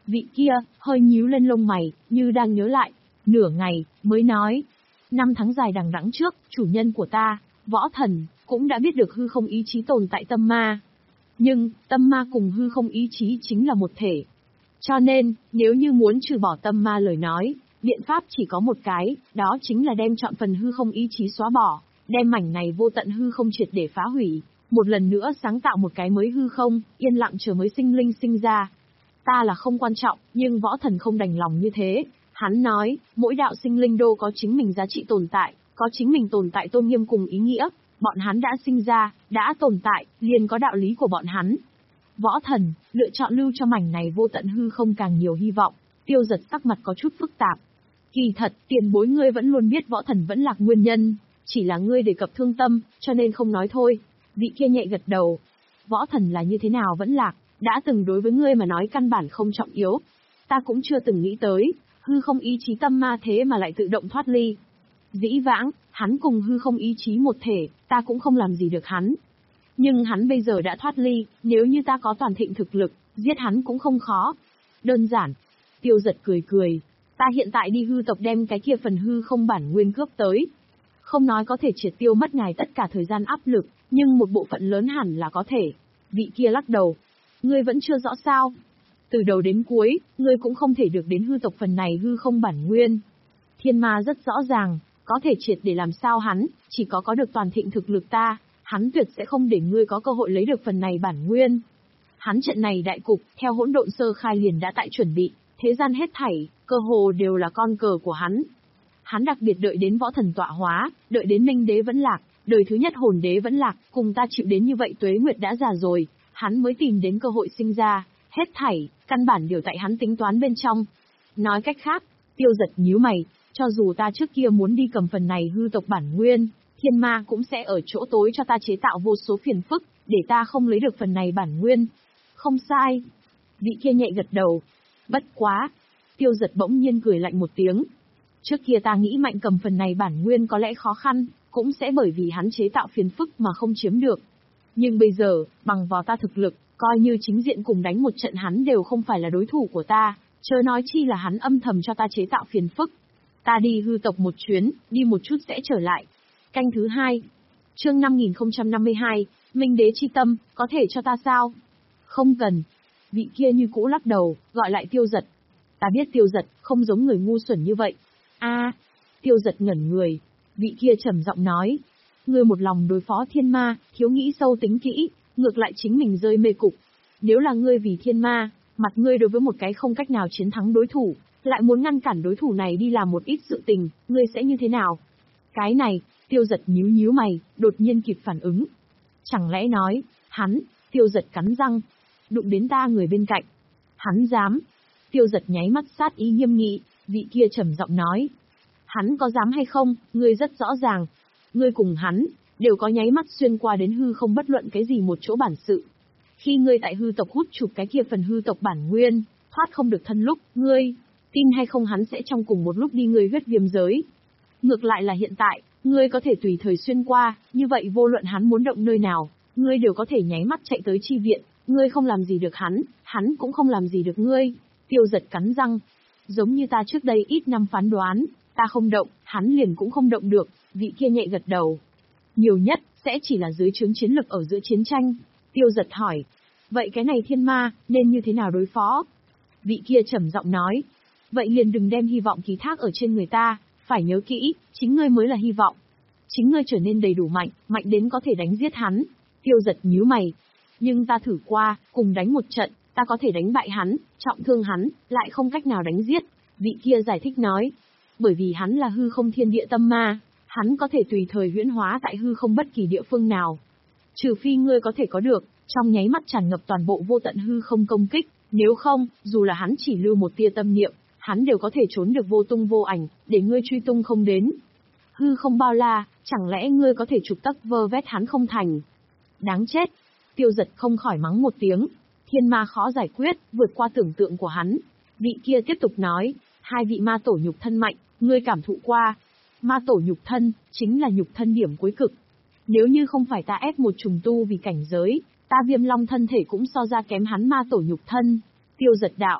Vị kia, hơi nhíu lên lông mày, như đang nhớ lại. Nửa ngày, mới nói. Năm tháng dài đằng đẵng trước, chủ nhân của ta, Võ Thần, cũng đã biết được hư không ý chí tồn tại tâm ma. Nhưng, tâm ma cùng hư không ý chí chính là một thể. Cho nên, nếu như muốn trừ bỏ tâm ma lời nói, biện pháp chỉ có một cái, đó chính là đem chọn phần hư không ý chí xóa bỏ, đem mảnh này vô tận hư không triệt để phá hủy, một lần nữa sáng tạo một cái mới hư không, yên lặng chờ mới sinh linh sinh ra. Ta là không quan trọng, nhưng Võ Thần không đành lòng như thế. Hắn nói, mỗi đạo sinh linh đô có chính mình giá trị tồn tại, có chính mình tồn tại tôn nghiêm cùng ý nghĩa. Bọn hắn đã sinh ra, đã tồn tại, liền có đạo lý của bọn hắn. Võ Thần, lựa chọn lưu cho mảnh này vô tận hư không càng nhiều hy vọng. Tiêu Giật sắc mặt có chút phức tạp. Kỳ thật, tiền bối ngươi vẫn luôn biết Võ Thần vẫn lạc nguyên nhân, chỉ là ngươi đề cập thương tâm, cho nên không nói thôi. Vị kia nhẹ gật đầu. Võ Thần là như thế nào vẫn lạc, đã từng đối với ngươi mà nói căn bản không trọng yếu. Ta cũng chưa từng nghĩ tới, hư không ý chí tâm ma thế mà lại tự động thoát ly. Dĩ vãng, hắn cùng hư không ý chí một thể, ta cũng không làm gì được hắn. Nhưng hắn bây giờ đã thoát ly, nếu như ta có toàn thịnh thực lực, giết hắn cũng không khó. Đơn giản. Tiêu Giật cười cười. Ta hiện tại đi hư tộc đem cái kia phần hư không bản nguyên cướp tới. Không nói có thể triệt tiêu mất ngài tất cả thời gian áp lực, nhưng một bộ phận lớn hẳn là có thể. Vị kia lắc đầu. Ngươi vẫn chưa rõ sao. Từ đầu đến cuối, ngươi cũng không thể được đến hư tộc phần này hư không bản nguyên. Thiên ma rất rõ ràng, có thể triệt để làm sao hắn, chỉ có có được toàn thịnh thực lực ta, hắn tuyệt sẽ không để ngươi có cơ hội lấy được phần này bản nguyên. Hắn trận này đại cục, theo hỗn độn sơ khai liền đã tại chuẩn bị, thế gian hết thảy, cơ hồ đều là con cờ của hắn. Hắn đặc biệt đợi đến Võ Thần tọa hóa, đợi đến Minh Đế vẫn lạc, đời thứ nhất Hồn Đế vẫn lạc, cùng ta chịu đến như vậy tuế nguyệt đã già rồi, hắn mới tìm đến cơ hội sinh ra, hết thảy, căn bản đều tại hắn tính toán bên trong. Nói cách khác, Tiêu Giật nhíu mày, cho dù ta trước kia muốn đi cầm phần này hư tộc bản nguyên, thiên ma cũng sẽ ở chỗ tối cho ta chế tạo vô số phiền phức, để ta không lấy được phần này bản nguyên. Không sai. Vị kia nhẹ gật đầu. Bất quá. Tiêu Giật bỗng nhiên cười lạnh một tiếng. Trước kia ta nghĩ mạnh cầm phần này bản nguyên có lẽ khó khăn, cũng sẽ bởi vì hắn chế tạo phiền phức mà không chiếm được. Nhưng bây giờ, bằng vào ta thực lực, coi như chính diện cùng đánh một trận hắn đều không phải là đối thủ của ta, chớ nói chi là hắn âm thầm cho ta chế tạo phiền phức. Ta đi hư tộc một chuyến, đi một chút sẽ trở lại. Canh thứ hai. Chương năm nghìn không trăm năm mươi hai, Minh Đế chi tâm, có thể cho ta sao? Không cần. Vị kia như cũ lắc đầu, gọi lại Tiêu Giật. Ta biết Tiêu Giật, không giống người ngu xuẩn như vậy. A, Tiêu Giật ngẩn người. Vị kia trầm giọng nói. Ngươi một lòng đối phó thiên ma, thiếu nghĩ sâu tính kỹ, ngược lại chính mình rơi mê cục. Nếu là ngươi vì thiên ma, mặt ngươi đối với một cái không cách nào chiến thắng đối thủ, lại muốn ngăn cản đối thủ này đi làm một ít sự tình, ngươi sẽ như thế nào? Cái này, Tiêu Giật nhíu nhíu mày, đột nhiên kịp phản ứng. Chẳng lẽ nói, hắn, Tiêu Giật cắn răng, đụng đến ta người bên cạnh. Hắn dám. Tiêu Giật nháy mắt sát ý nghiêm nghị, vị kia trầm giọng nói. Hắn có dám hay không, ngươi rất rõ ràng. Ngươi cùng hắn, đều có nháy mắt xuyên qua đến hư không bất luận cái gì một chỗ bản sự. Khi ngươi tại hư tộc hút chụp cái kia phần hư tộc bản nguyên, thoát không được thân lúc, ngươi, tin hay không hắn sẽ trong cùng một lúc đi ngươi huyết viêm giới. Ngược lại là hiện tại, ngươi có thể tùy thời xuyên qua, như vậy vô luận hắn muốn động nơi nào, ngươi đều có thể nháy mắt chạy tới chi viện, ngươi không làm gì được hắn, hắn cũng không làm gì được ngươi. Tiêu Giật cắn răng. Giống như ta trước đây ít năm phán đoán, ta không động, hắn liền cũng không động được, vị kia nhẹ gật đầu. Nhiều nhất, sẽ chỉ là dưới trướng chiến lực ở giữa chiến tranh. Tiêu Giật hỏi. Vậy cái này thiên ma, nên như thế nào đối phó? Vị kia trầm giọng nói. Vậy liền đừng đem hy vọng ký thác ở trên người ta, phải nhớ kỹ, chính ngươi mới là hy vọng. Chính ngươi trở nên đầy đủ mạnh, mạnh đến có thể đánh giết hắn. Tiêu Giật nhíu mày. Nhưng ta thử qua, cùng đánh một trận, ta có thể đánh bại hắn, trọng thương hắn, lại không cách nào đánh giết. Vị kia giải thích nói. Bởi vì hắn là hư không thiên địa tâm ma, hắn có thể tùy thời huyễn hóa tại hư không bất kỳ địa phương nào. Trừ phi ngươi có thể có được, trong nháy mắt tràn ngập toàn bộ vô tận hư không công kích, nếu không, dù là hắn chỉ lưu một tia tâm niệm, hắn đều có thể trốn được vô tung vô ảnh, để ngươi truy tung không đến. Hư không bao la, chẳng lẽ ngươi có thể trục tắc vơ vét hắn không thành? Đáng chết! Tiêu Giật không khỏi mắng một tiếng. Thiên ma khó giải quyết, vượt qua tưởng tượng của hắn. Vị kia tiếp tục nói, hai vị ma tổ nhục thân mạnh, ngươi cảm thụ qua. Ma tổ nhục thân, chính là nhục thân điểm cuối cực. Nếu như không phải ta ép một trùng tu vì cảnh giới, ta Viêm Long thân thể cũng so ra kém hắn ma tổ nhục thân. Tiêu Giật đạo.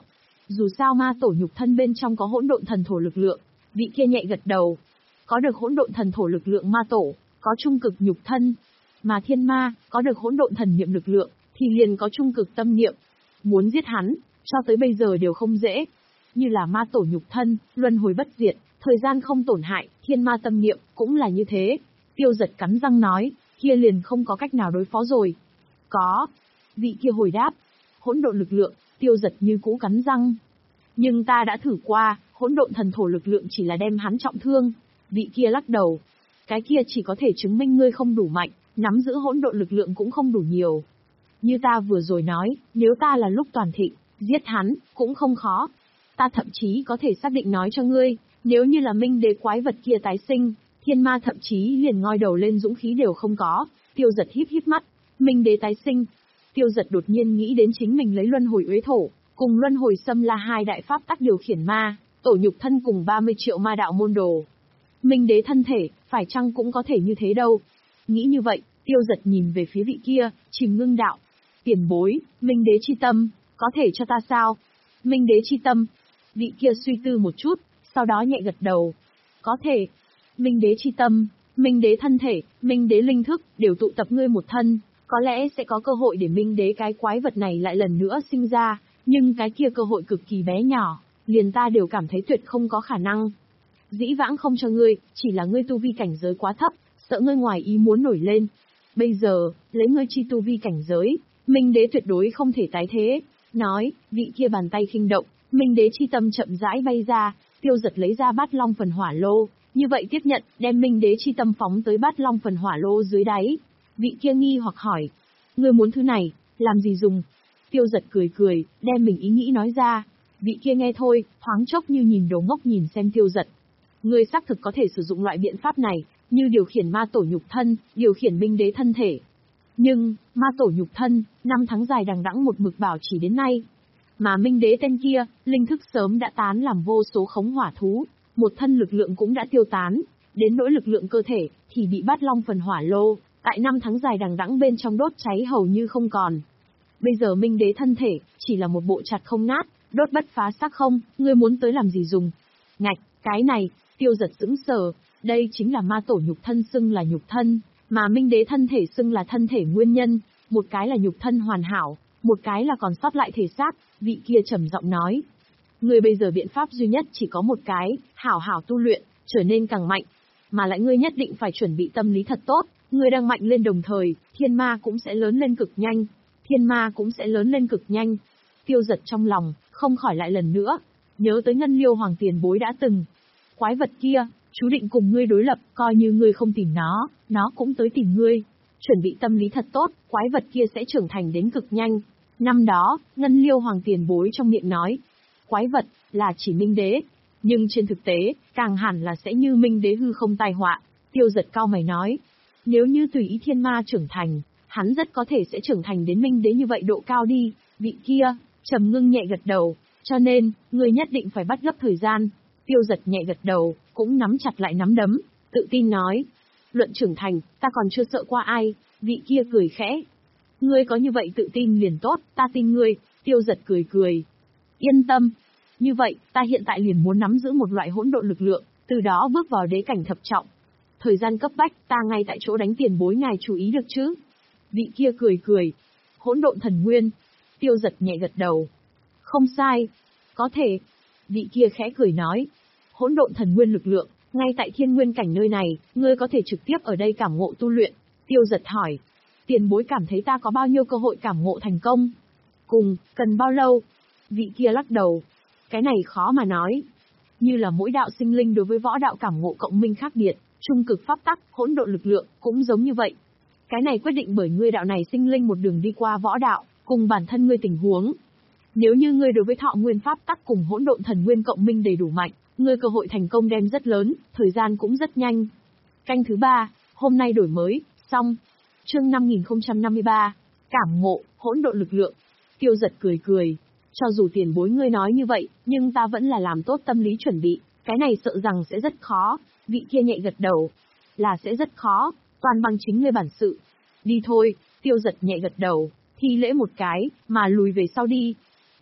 Dù sao ma tổ nhục thân bên trong có hỗn độn thần thổ lực lượng. Vị kia nhẹ gật đầu. Có được hỗn độn thần thổ lực lượng ma tổ, có trung cực nhục thân. Mà thiên ma, có được hỗn độn thần niệm lực lượng, thì liền có trung cực tâm niệm. Muốn giết hắn, cho tới bây giờ đều không dễ. Như là ma tổ nhục thân, luân hồi bất diệt, thời gian không tổn hại, thiên ma tâm niệm, cũng là như thế. Tiêu Giật cắn răng nói, kia liền không có cách nào đối phó rồi. Có. Vị kia hồi đáp. Hỗn độn lực lượng, Tiêu Giật như cũ cắn răng. Nhưng ta đã thử qua, hỗn độn thần thổ lực lượng chỉ là đem hắn trọng thương. Vị kia lắc đầu. Cái kia chỉ có thể chứng minh ngươi không đủ mạnh, nắm giữ hỗn độn lực lượng cũng không đủ nhiều. Như ta vừa rồi nói, nếu ta là lúc toàn thịnh, giết hắn, cũng không khó. Ta thậm chí có thể xác định nói cho ngươi, nếu như là minh đế quái vật kia tái sinh, thiên ma thậm chí liền ngoi đầu lên dũng khí đều không có. Tiêu Giật híp híp mắt, minh đế tái sinh. Tiêu Giật đột nhiên nghĩ đến chính mình lấy luân hồi uế thổ, cùng luân hồi xâm là hai đại pháp tắc điều khiển ma, tổ nhục thân cùng ba mươi triệu ma đạo môn đồ. Minh đế thân thể, phải chăng cũng có thể như thế đâu. Nghĩ như vậy, Tiêu Giật nhìn về phía vị kia, Chìm Ngưng đạo. Tiền bối, minh đế chi tâm, có thể cho ta sao? Minh đế chi tâm. Vị kia suy tư một chút, sau đó nhẹ gật đầu. Có thể. Minh đế chi tâm, minh đế thân thể, minh đế linh thức, đều tụ tập ngươi một thân. Có lẽ sẽ có cơ hội để minh đế cái quái vật này lại lần nữa sinh ra, nhưng cái kia cơ hội cực kỳ bé nhỏ, liền ta đều cảm thấy tuyệt không có khả năng. Dĩ vãng không cho ngươi, chỉ là ngươi tu vi cảnh giới quá thấp, sợ ngươi ngoài ý muốn nổi lên. Bây giờ, lấy ngươi chi tu vi cảnh giới, minh đế tuyệt đối không thể tái thế. Nói, vị kia bàn tay khinh động, minh đế chi tâm chậm rãi bay ra, Tiêu Giật lấy ra bát long phần hỏa lô, như vậy tiếp nhận, đem minh đế chi tâm phóng tới bát long phần hỏa lô dưới đáy. Vị kia nghi hoặc hỏi, ngươi muốn thứ này, làm gì dùng? Tiêu Giật cười cười, đem mình ý nghĩ nói ra. Vị kia nghe thôi, thoáng chốc như nhìn đồ ngốc nhìn xem Tiêu Giật. Ngươi xác thực có thể sử dụng loại biện pháp này, như điều khiển ma tổ nhục thân, điều khiển minh đế thân thể. Nhưng, ma tổ nhục thân, năm tháng dài đằng đẵng một mực bảo chỉ đến nay. Mà minh đế tên kia, linh thức sớm đã tán làm vô số khống hỏa thú, một thân lực lượng cũng đã tiêu tán, đến nỗi lực lượng cơ thể, thì bị bát long phần hỏa lô, tại năm tháng dài đằng đẵng bên trong đốt cháy hầu như không còn. Bây giờ minh đế thân thể, chỉ là một bộ chặt không nát, đốt bất phá xác không, ngươi muốn tới làm gì dùng? Ngạch, cái này, Tiêu Giật sững sờ, đây chính là ma tổ nhục thân xưng là nhục thân, mà minh đế thân thể xưng là thân thể nguyên nhân, một cái là nhục thân hoàn hảo, một cái là còn sót lại thể xác, vị kia trầm giọng nói. Ngươi bây giờ biện pháp duy nhất chỉ có một cái, hảo hảo tu luyện, trở nên càng mạnh, mà lại ngươi nhất định phải chuẩn bị tâm lý thật tốt, ngươi đang mạnh lên đồng thời, thiên ma cũng sẽ lớn lên cực nhanh, thiên ma cũng sẽ lớn lên cực nhanh. Tiêu Giật trong lòng, không khỏi lại lần nữa, nhớ tới Ngân Liêu Hoàng tiền bối đã từng. Quái vật kia, chú định cùng ngươi đối lập, coi như ngươi không tìm nó, nó cũng tới tìm ngươi. Chuẩn bị tâm lý thật tốt, quái vật kia sẽ trưởng thành đến cực nhanh. Năm đó, Ngân Liêu Hoàng tiền bối trong miệng nói, quái vật, là chỉ minh đế. Nhưng trên thực tế, càng hẳn là sẽ như minh đế hư không tai họa. Tiêu Giật cao mày nói, nếu như tùy ý thiên ma trưởng thành, hắn rất có thể sẽ trưởng thành đến minh đế như vậy độ cao đi. Vị kia, Trầm Ngưng nhẹ gật đầu, cho nên, ngươi nhất định phải bắt gấp thời gian. Tiêu Giật nhẹ gật đầu, cũng nắm chặt lại nắm đấm, tự tin nói, luận trưởng thành, ta còn chưa sợ qua ai. Vị kia cười khẽ, ngươi có như vậy tự tin liền tốt, ta tin ngươi. Tiêu Giật cười cười, yên tâm. Như vậy, ta hiện tại liền muốn nắm giữ một loại hỗn độn lực lượng, từ đó bước vào đế cảnh thập trọng. Thời gian cấp bách, ta ngay tại chỗ đánh tiền bối ngài chú ý được chứ? Vị kia cười cười, hỗn độn thần nguyên. Tiêu Giật nhẹ gật đầu, không sai, có thể. Vị kia khẽ cười nói, hỗn độn thần nguyên lực lượng, ngay tại thiên nguyên cảnh nơi này, ngươi có thể trực tiếp ở đây cảm ngộ tu luyện. Tiêu Giật hỏi, tiền bối cảm thấy ta có bao nhiêu cơ hội cảm ngộ thành công? Cùng, cần bao lâu? Vị kia lắc đầu, cái này khó mà nói. Như là mỗi đạo sinh linh đối với võ đạo cảm ngộ cộng minh khác biệt, trung cực pháp tắc, hỗn độn lực lượng, cũng giống như vậy. Cái này quyết định bởi ngươi đạo này sinh linh một đường đi qua võ đạo, cùng bản thân ngươi tình huống. Nếu như ngươi đối với thọ nguyên pháp tắc cùng hỗn độn thần nguyên cộng minh đầy đủ mạnh, ngươi cơ hội thành công đem rất lớn, thời gian cũng rất nhanh. Canh thứ ba, hôm nay đổi mới, xong. Chương năm nghìn không trăm năm mươi ba, cảm ngộ, hỗn độn lực lượng. Tiêu Giật cười cười, cho dù tiền bối ngươi nói như vậy, nhưng ta vẫn là làm tốt tâm lý chuẩn bị, cái này sợ rằng sẽ rất khó. Vị kia nhẹ gật đầu, là sẽ rất khó, toàn bằng chính ngươi bản sự. Đi thôi. Tiêu Giật nhẹ gật đầu, thi lễ một cái, mà lùi về sau đi.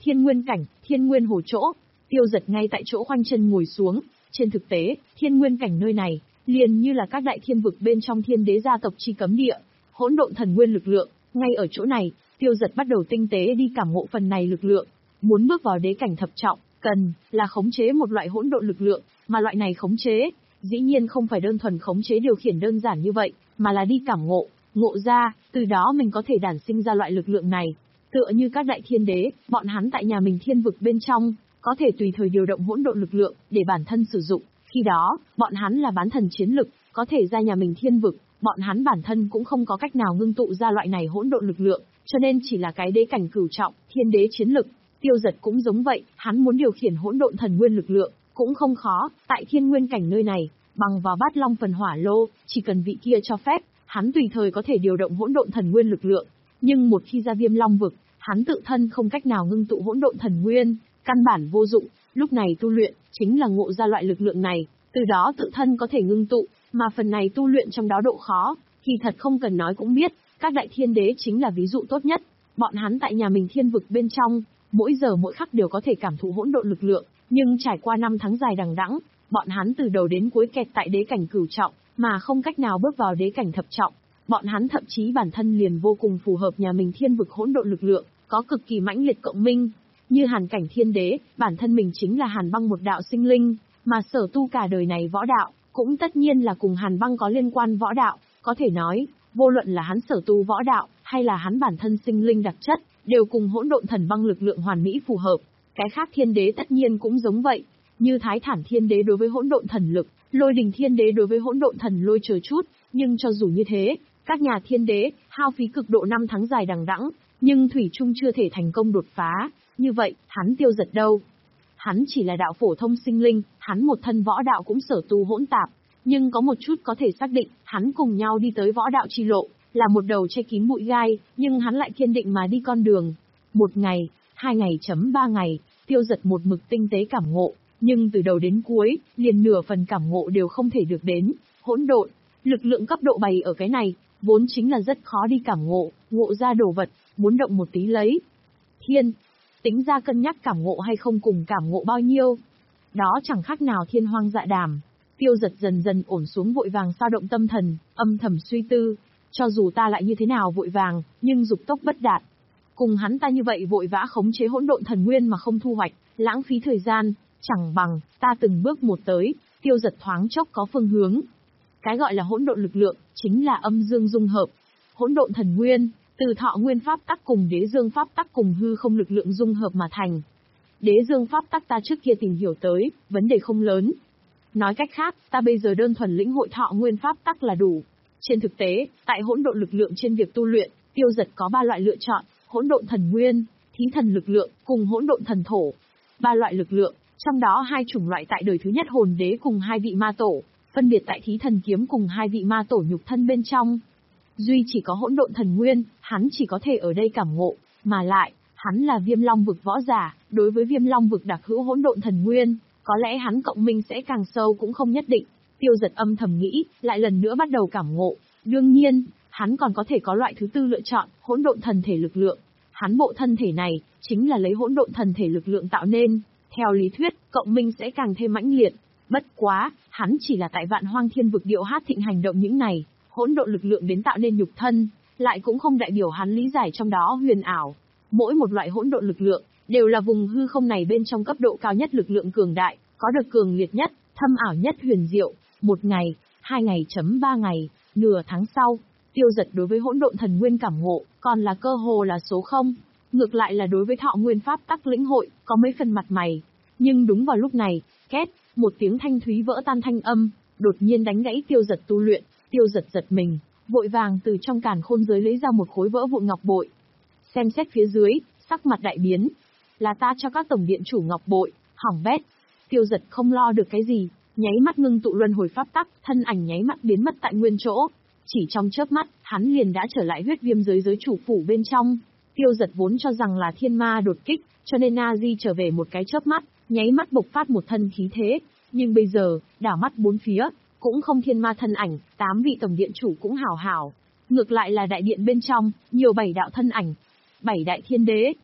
Thiên Nguyên cảnh, Thiên Nguyên Hồ chỗ. Tiêu Giật ngay tại chỗ khoanh chân ngồi xuống. Trên thực tế, Thiên Nguyên cảnh nơi này, liền như là các đại thiên vực bên trong Thiên Đế gia tộc chi cấm địa, hỗn độn thần nguyên lực lượng, ngay ở chỗ này, Tiêu Giật bắt đầu tinh tế đi cảm ngộ phần này lực lượng. Muốn bước vào đế cảnh thập trọng, cần là khống chế một loại hỗn độn lực lượng, mà loại này khống chế, dĩ nhiên không phải đơn thuần khống chế điều khiển đơn giản như vậy, mà là đi cảm ngộ, ngộ ra, từ đó mình có thể đản sinh ra loại lực lượng này. Tựa như các đại thiên đế, bọn hắn tại nhà mình thiên vực bên trong, có thể tùy thời điều động hỗn độn lực lượng để bản thân sử dụng, khi đó, bọn hắn là bán thần chiến lực, có thể ra nhà mình thiên vực, bọn hắn bản thân cũng không có cách nào ngưng tụ ra loại này hỗn độn lực lượng, cho nên chỉ là cái đế cảnh cửu trọng, thiên đế chiến lực. Tiêu Giật cũng giống vậy, hắn muốn điều khiển hỗn độn thần nguyên lực lượng, cũng không khó, tại thiên nguyên cảnh nơi này, bằng vào bát long phần hỏa lô, chỉ cần vị kia cho phép, hắn tùy thời có thể điều động hỗn độn thần nguyên lực lượng. Nhưng một khi ra Viêm Long vực, hắn tự thân không cách nào ngưng tụ hỗn độn thần nguyên, căn bản vô dụng, lúc này tu luyện, chính là ngộ ra loại lực lượng này, từ đó tự thân có thể ngưng tụ, mà phần này tu luyện trong đó độ khó, thì thật không cần nói cũng biết, các đại thiên đế chính là ví dụ tốt nhất, bọn hắn tại nhà mình thiên vực bên trong, mỗi giờ mỗi khắc đều có thể cảm thụ hỗn độn lực lượng, nhưng trải qua năm tháng dài đằng đẵng, bọn hắn từ đầu đến cuối kẹt tại đế cảnh cửu trọng, mà không cách nào bước vào đế cảnh thập trọng. Bọn hắn thậm chí bản thân liền vô cùng phù hợp nhà mình thiên vực hỗn độn lực lượng, có cực kỳ mãnh liệt cộng minh. Như Hàn cảnh thiên đế, bản thân mình chính là Hàn băng một đạo sinh linh, mà sở tu cả đời này võ đạo, cũng tất nhiên là cùng Hàn băng có liên quan võ đạo, có thể nói, vô luận là hắn sở tu võ đạo, hay là hắn bản thân sinh linh đặc chất, đều cùng hỗn độn thần băng lực lượng hoàn mỹ phù hợp. Cái khác thiên đế tất nhiên cũng giống vậy, như Thái Thản thiên đế đối với hỗn độn thần lực, Lôi Đình thiên đế đối với hỗn độn thần lôi chờ chút, nhưng cho dù như thế, các nhà thiên đế hao phí cực độ năm tháng dài đằng đẵng, nhưng thủy chung chưa thể thành công đột phá. Như vậy, hắn Tiêu Giật đâu? Hắn chỉ là đạo phổ thông sinh linh, hắn một thân võ đạo cũng sở tu hỗn tạp, nhưng có một chút có thể xác định, hắn cùng nhau đi tới võ đạo chi lộ, là một đầu che kín bụi gai, nhưng hắn lại kiên định mà đi con đường. Một ngày, hai ngày chấm ba ngày, Tiêu Giật một mực tinh tế cảm ngộ, nhưng từ đầu đến cuối, liền nửa phần cảm ngộ đều không thể được đến. Hỗn độn, lực lượng cấp độ bày ở cái này, vốn chính là rất khó đi cảm ngộ, ngộ ra đồ vật, muốn động một tí lấy. Thiên, tính ra cân nhắc cảm ngộ hay không cùng cảm ngộ bao nhiêu. Đó chẳng khác nào thiên hoang dạ đàm. Tiêu Giật dần dần ổn xuống vội vàng sao động tâm thần, âm thầm suy tư. Cho dù ta lại như thế nào vội vàng, nhưng dục tốc bất đạt. Cùng hắn ta như vậy vội vã khống chế hỗn độn thần nguyên mà không thu hoạch, lãng phí thời gian, chẳng bằng ta từng bước một tới. Tiêu Giật thoáng chốc có phương hướng. Cái gọi là hỗn độn lực lượng, chính là âm dương dung hợp. Hỗn độn thần nguyên, từ thọ nguyên pháp tắc cùng đế dương pháp tắc cùng hư không lực lượng dung hợp mà thành. Đế dương pháp tắc ta trước kia tìm hiểu tới, vấn đề không lớn. Nói cách khác, ta bây giờ đơn thuần lĩnh hội thọ nguyên pháp tắc là đủ. Trên thực tế, tại hỗn độn lực lượng trên việc tu luyện, Tiêu Giật có ba loại lựa chọn: hỗn độn thần nguyên, thí thần lực lượng cùng hỗn độn thần thổ. Ba loại lực lượng, trong đó hai chủng loại tại đời thứ nhất hồn đế cùng hai vị ma tổ, phân biệt tại thí thần kiếm cùng hai vị ma tổ nhục thân bên trong. Duy chỉ có hỗn độn thần nguyên, hắn chỉ có thể ở đây cảm ngộ, mà lại, hắn là Viêm Long vực võ giả, đối với Viêm Long vực đặc hữu hỗn độn thần nguyên, có lẽ hắn cộng minh sẽ càng sâu cũng không nhất định. Tiêu Giật âm thầm nghĩ, lại lần nữa bắt đầu cảm ngộ. Đương nhiên, hắn còn có thể có loại thứ tư lựa chọn, hỗn độn thần thể lực lượng. Hắn bộ thân thể này, chính là lấy hỗn độn thần thể lực lượng tạo nên. Theo lý thuyết, cộng minh sẽ càng thêm mãnh liệt. Bất quá, hắn chỉ là tại Vạn Hoang Thiên vực điệu hát thịnh hành động những này, hỗn độn lực lượng đến tạo nên nhục thân, lại cũng không đại biểu hắn lý giải trong đó huyền ảo. Mỗi một loại hỗn độn lực lượng, đều là vùng hư không này bên trong cấp độ cao nhất lực lượng cường đại, có được cường liệt nhất, thâm ảo nhất huyền diệu. Một ngày, hai ngày chấm ba ngày, nửa tháng sau, Tiêu Giật đối với hỗn độn thần nguyên cảm ngộ, còn là cơ hồ là số không. Ngược lại là đối với thọ nguyên pháp tắc lĩnh hội, có mấy phần mặt mày. Nhưng đúng vào lúc này, két, một tiếng thanh thúy vỡ tan thanh âm, đột nhiên đánh gãy Tiêu Giật tu luyện. Tiêu Giật giật mình, vội vàng từ trong càn khôn giới lấy ra một khối vỡ vụn ngọc bội. Xem xét phía dưới, sắc mặt đại biến. Là ta cho các tổng điện chủ ngọc bội, hỏng bét. Tiêu Giật không lo được cái gì, nháy mắt ngưng tụ luân hồi pháp tắc, thân ảnh nháy mắt biến mất tại nguyên chỗ. Chỉ trong chớp mắt, hắn liền đã trở lại huyết viêm giới giới chủ phủ bên trong. Tiêu Giật vốn cho rằng là thiên ma đột kích, cho nên Na Di trở về một cái chớp mắt, nháy mắt bộc phát một thân khí thế. Nhưng bây giờ, đảo mắt bốn phía, cũng không thiên ma thân ảnh, tám vị tổng điện chủ cũng hảo hảo. Ngược lại là đại điện bên trong, nhiều bảy đạo thân ảnh. Bảy đại thiên đế.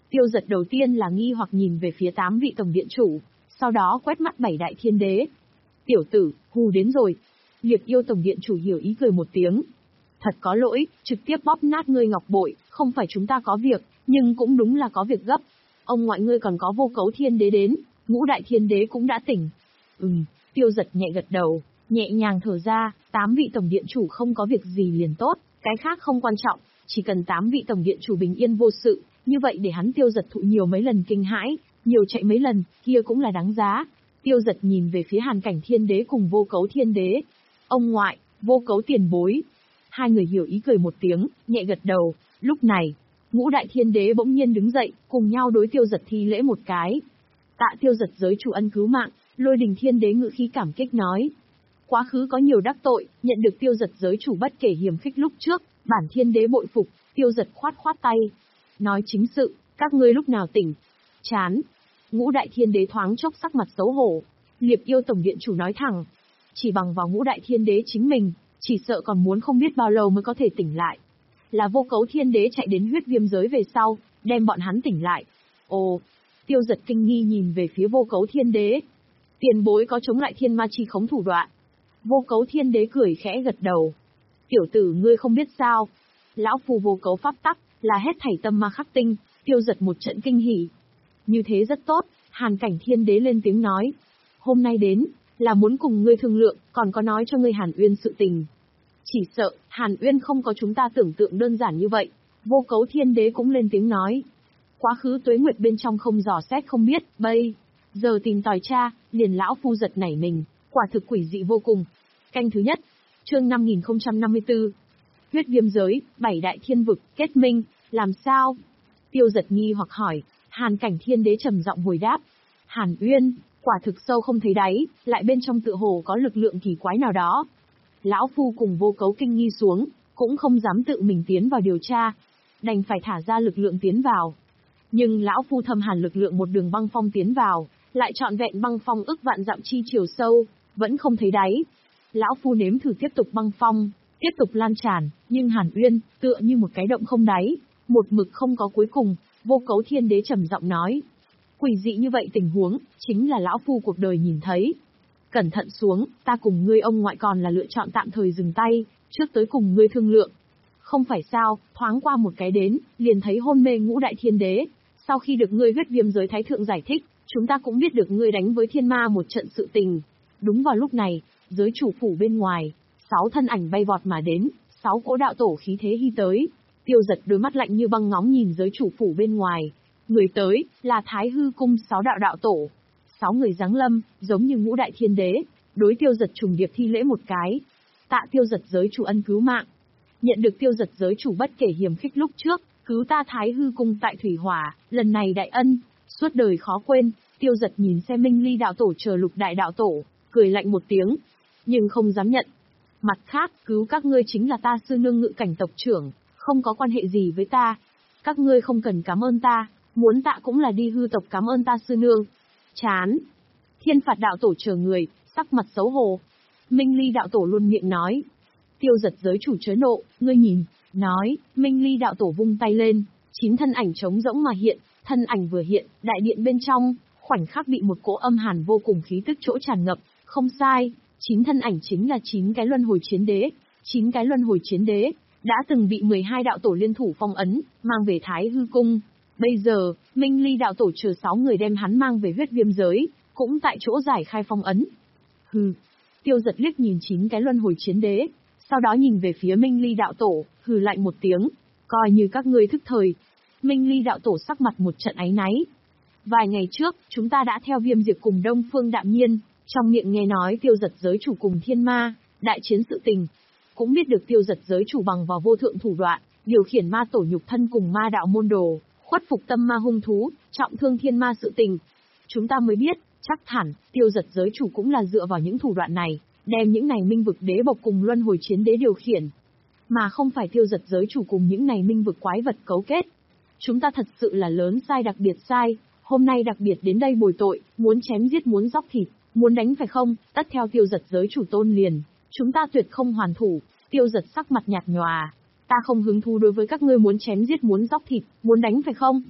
Tiêu giật đầu tiên là nghi hoặc nhìn về phía tám vị tổng điện chủ, sau đó quét mắt bảy đại thiên đế. Tiểu tử, hù đến rồi. Liệp yêu tổng điện chủ hiểu ý cười một tiếng. Thật có lỗi, trực tiếp bóp nát ngươi ngọc bội, không phải chúng ta có việc, nhưng cũng đúng là có việc gấp. Ông ngoại ngươi còn có vô cấu thiên đế đến, ngũ đại thiên đế cũng đã tỉnh. Ừm, tiêu giật nhẹ gật đầu, nhẹ nhàng thở ra, tám vị tổng điện chủ không có việc gì liền tốt, cái khác không quan trọng, chỉ cần tám vị tổng điện chủ bình yên vô sự, như vậy để hắn tiêu giật thụ nhiều mấy lần kinh hãi, nhiều chạy mấy lần, kia cũng là đáng giá. Tiêu giật nhìn về phía Hàn Cảnh Thiên Đế cùng Vô Cấu Thiên Đế. Ông ngoại, Vô Cấu tiền bối. Hai người hiểu ý cười một tiếng, nhẹ gật đầu. Lúc này, Ngũ Đại Thiên Đế bỗng nhiên đứng dậy, cùng nhau đối Tiêu giật thi lễ một cái. Tạ Tiêu giật giới chủ ân cứu mạng. Lôi Đình Thiên Đế ngự khí cảm kích nói. Quá khứ có nhiều đắc tội, nhận được Tiêu giật giới chủ bất kể hiềm khích lúc trước, bản Thiên Đế bội phục. Tiêu giật khoát khoát tay. Nói chính sự, các ngươi lúc nào tỉnh? Chán. Ngũ Đại Thiên Đế thoáng chốc sắc mặt xấu hổ. Liệp yêu tổng điện chủ nói thẳng. Chỉ bằng vào Ngũ Đại Thiên Đế chính mình, chỉ sợ còn muốn không biết bao lâu mới có thể tỉnh lại. Là Vô Cấu Thiên Đế chạy đến huyết viêm giới về sau, đem bọn hắn tỉnh lại. Ồ, Tiêu giật kinh nghi nhìn về phía Vô Cấu Thiên Đế. Tiền bối có chống lại thiên ma chi khống thủ đoạn. Vô Cấu Thiên Đế cười khẽ gật đầu. Tiểu tử ngươi không biết sao. Lão phù vô cấu pháp tắc, là hết thảy tâm ma khắc tinh. Tiêu giật một trận kinh hỉ. Như thế rất tốt, Hàn Cảnh Thiên Đế lên tiếng nói. Hôm nay đến, là muốn cùng ngươi thương lượng, còn có nói cho ngươi Hàn Uyên sự tình. Chỉ sợ, Hàn Uyên không có chúng ta tưởng tượng đơn giản như vậy. Vô Cấu Thiên Đế cũng lên tiếng nói. Quá khứ tuế nguyệt bên trong không dò xét không biết, bây giờ tìm tòi tra, liền lão phu giật nảy mình, quả thực quỷ dị vô cùng. Canh thứ nhất, chương năm nghìn không trăm năm mươi tư. Huyết viêm giới, bảy đại thiên vực, kết minh, làm sao? Tiêu giật nghi hoặc hỏi. Hàn Cảnh Thiên Đế trầm giọng hồi đáp. Hàn Uyên, quả thực sâu không thấy đáy, lại bên trong tựa hồ có lực lượng kỳ quái nào đó. Lão phu cùng Vô Cấu kinh nghi xuống, cũng không dám tự mình tiến vào điều tra, đành phải thả ra lực lượng tiến vào. Nhưng lão phu thâm hàn lực lượng một đường băng phong tiến vào, lại trọn vẹn băng phong ức vạn dặm chi chiều sâu, vẫn không thấy đáy. Lão phu nếm thử tiếp tục băng phong, tiếp tục lan tràn, nhưng Hàn Uyên tựa như một cái động không đáy, một mực không có cuối cùng. Vô Cấu Thiên Đế trầm giọng nói. Quỷ dị như vậy tình huống, chính là lão phu cuộc đời nhìn thấy. Cẩn thận xuống, ta cùng ngươi ông ngoại còn là lựa chọn tạm thời dừng tay, trước tới cùng ngươi thương lượng. Không phải sao, thoáng qua một cái đến, liền thấy hôn mê Ngũ Đại Thiên Đế. Sau khi được ngươi huyết viêm giới thái thượng giải thích, chúng ta cũng biết được ngươi đánh với thiên ma một trận sự tình. Đúng vào lúc này, giới chủ phủ bên ngoài, sáu thân ảnh bay vọt mà đến, sáu cỗ đạo tổ khí thế hy tới. Tiêu giật đôi mắt lạnh như băng ngóng nhìn giới chủ phủ bên ngoài. Người tới, là Thái Hư Cung sáu đạo đạo tổ. Sáu người giáng lâm, giống như Ngũ Đại Thiên Đế, đối tiêu giật trùng điệp thi lễ một cái. Tạ tiêu giật giới chủ ân cứu mạng. Nhận được tiêu giật giới chủ bất kể hiềm khích lúc trước, cứu ta Thái Hư Cung tại Thủy Hỏa, lần này đại ân, suốt đời khó quên. Tiêu giật nhìn xem Minh Ly đạo tổ chờ Lục Đại đạo tổ, cười lạnh một tiếng, nhưng không dám nhận. Mặt khác, cứu các ngươi chính là ta sư nương ngự cảnh tộc trưởng, không có quan hệ gì với ta. Các ngươi không cần cảm ơn ta, muốn tạ cũng là đi hư tộc cảm ơn ta sư nương. Chán. Thiên phạt đạo tổ chờ người, sắc mặt xấu hổ. Minh Ly đạo tổ luôn miệng nói. Tiêu giật giới chủ chớ nộ, ngươi nhìn, nói, Minh Ly đạo tổ vung tay lên, chín thân ảnh trống rỗng mà hiện, thân ảnh vừa hiện, đại điện bên trong, khoảnh khắc bị một cỗ âm hàn vô cùng khí tức chỗ tràn ngập, không sai, chín thân ảnh chính là chín cái luân hồi chiến đế, chín cái luân hồi chiến đế, đã từng bị mười hai đạo tổ liên thủ phong ấn, mang về Thái Hư Cung. Bây giờ, Minh Ly đạo tổ chờ sáu người đem hắn mang về huyết viêm giới, cũng tại chỗ giải khai phong ấn. Hừ. Tiêu giật liếc nhìn chín cái luân hồi chiến đế, sau đó nhìn về phía Minh Ly đạo tổ, hừ lạnh một tiếng, coi như các ngươi thức thời. Minh Ly đạo tổ sắc mặt một trận áy náy. Vài ngày trước, chúng ta đã theo Viêm Diệp cùng Đông Phương Đạm Nhiên, trong miệng nghe nói tiêu giật giới chủ cùng thiên ma, đại chiến sự tình. Cũng biết được tiêu giật giới chủ bằng vào vô thượng thủ đoạn, điều khiển ma tổ nhục thân cùng ma đạo môn đồ, khuất phục tâm ma hung thú, trọng thương thiên ma sự tình. Chúng ta mới biết, chắc hẳn, tiêu giật giới chủ cũng là dựa vào những thủ đoạn này, đem những này minh vực đế bộc cùng luân hồi chiến đế điều khiển. Mà không phải tiêu giật giới chủ cùng những này minh vực quái vật cấu kết. Chúng ta thật sự là lớn sai đặc biệt sai, hôm nay đặc biệt đến đây bồi tội, muốn chém giết muốn dóc thịt, muốn đánh phải không, tất theo tiêu giật giới chủ tôn liền, chúng ta tuyệt không hoàn thủ. Tiêu giật sắc mặt nhạt nhòa, ta không hứng thú đối với các ngươi muốn chém giết muốn dóc thịt, muốn đánh phải không?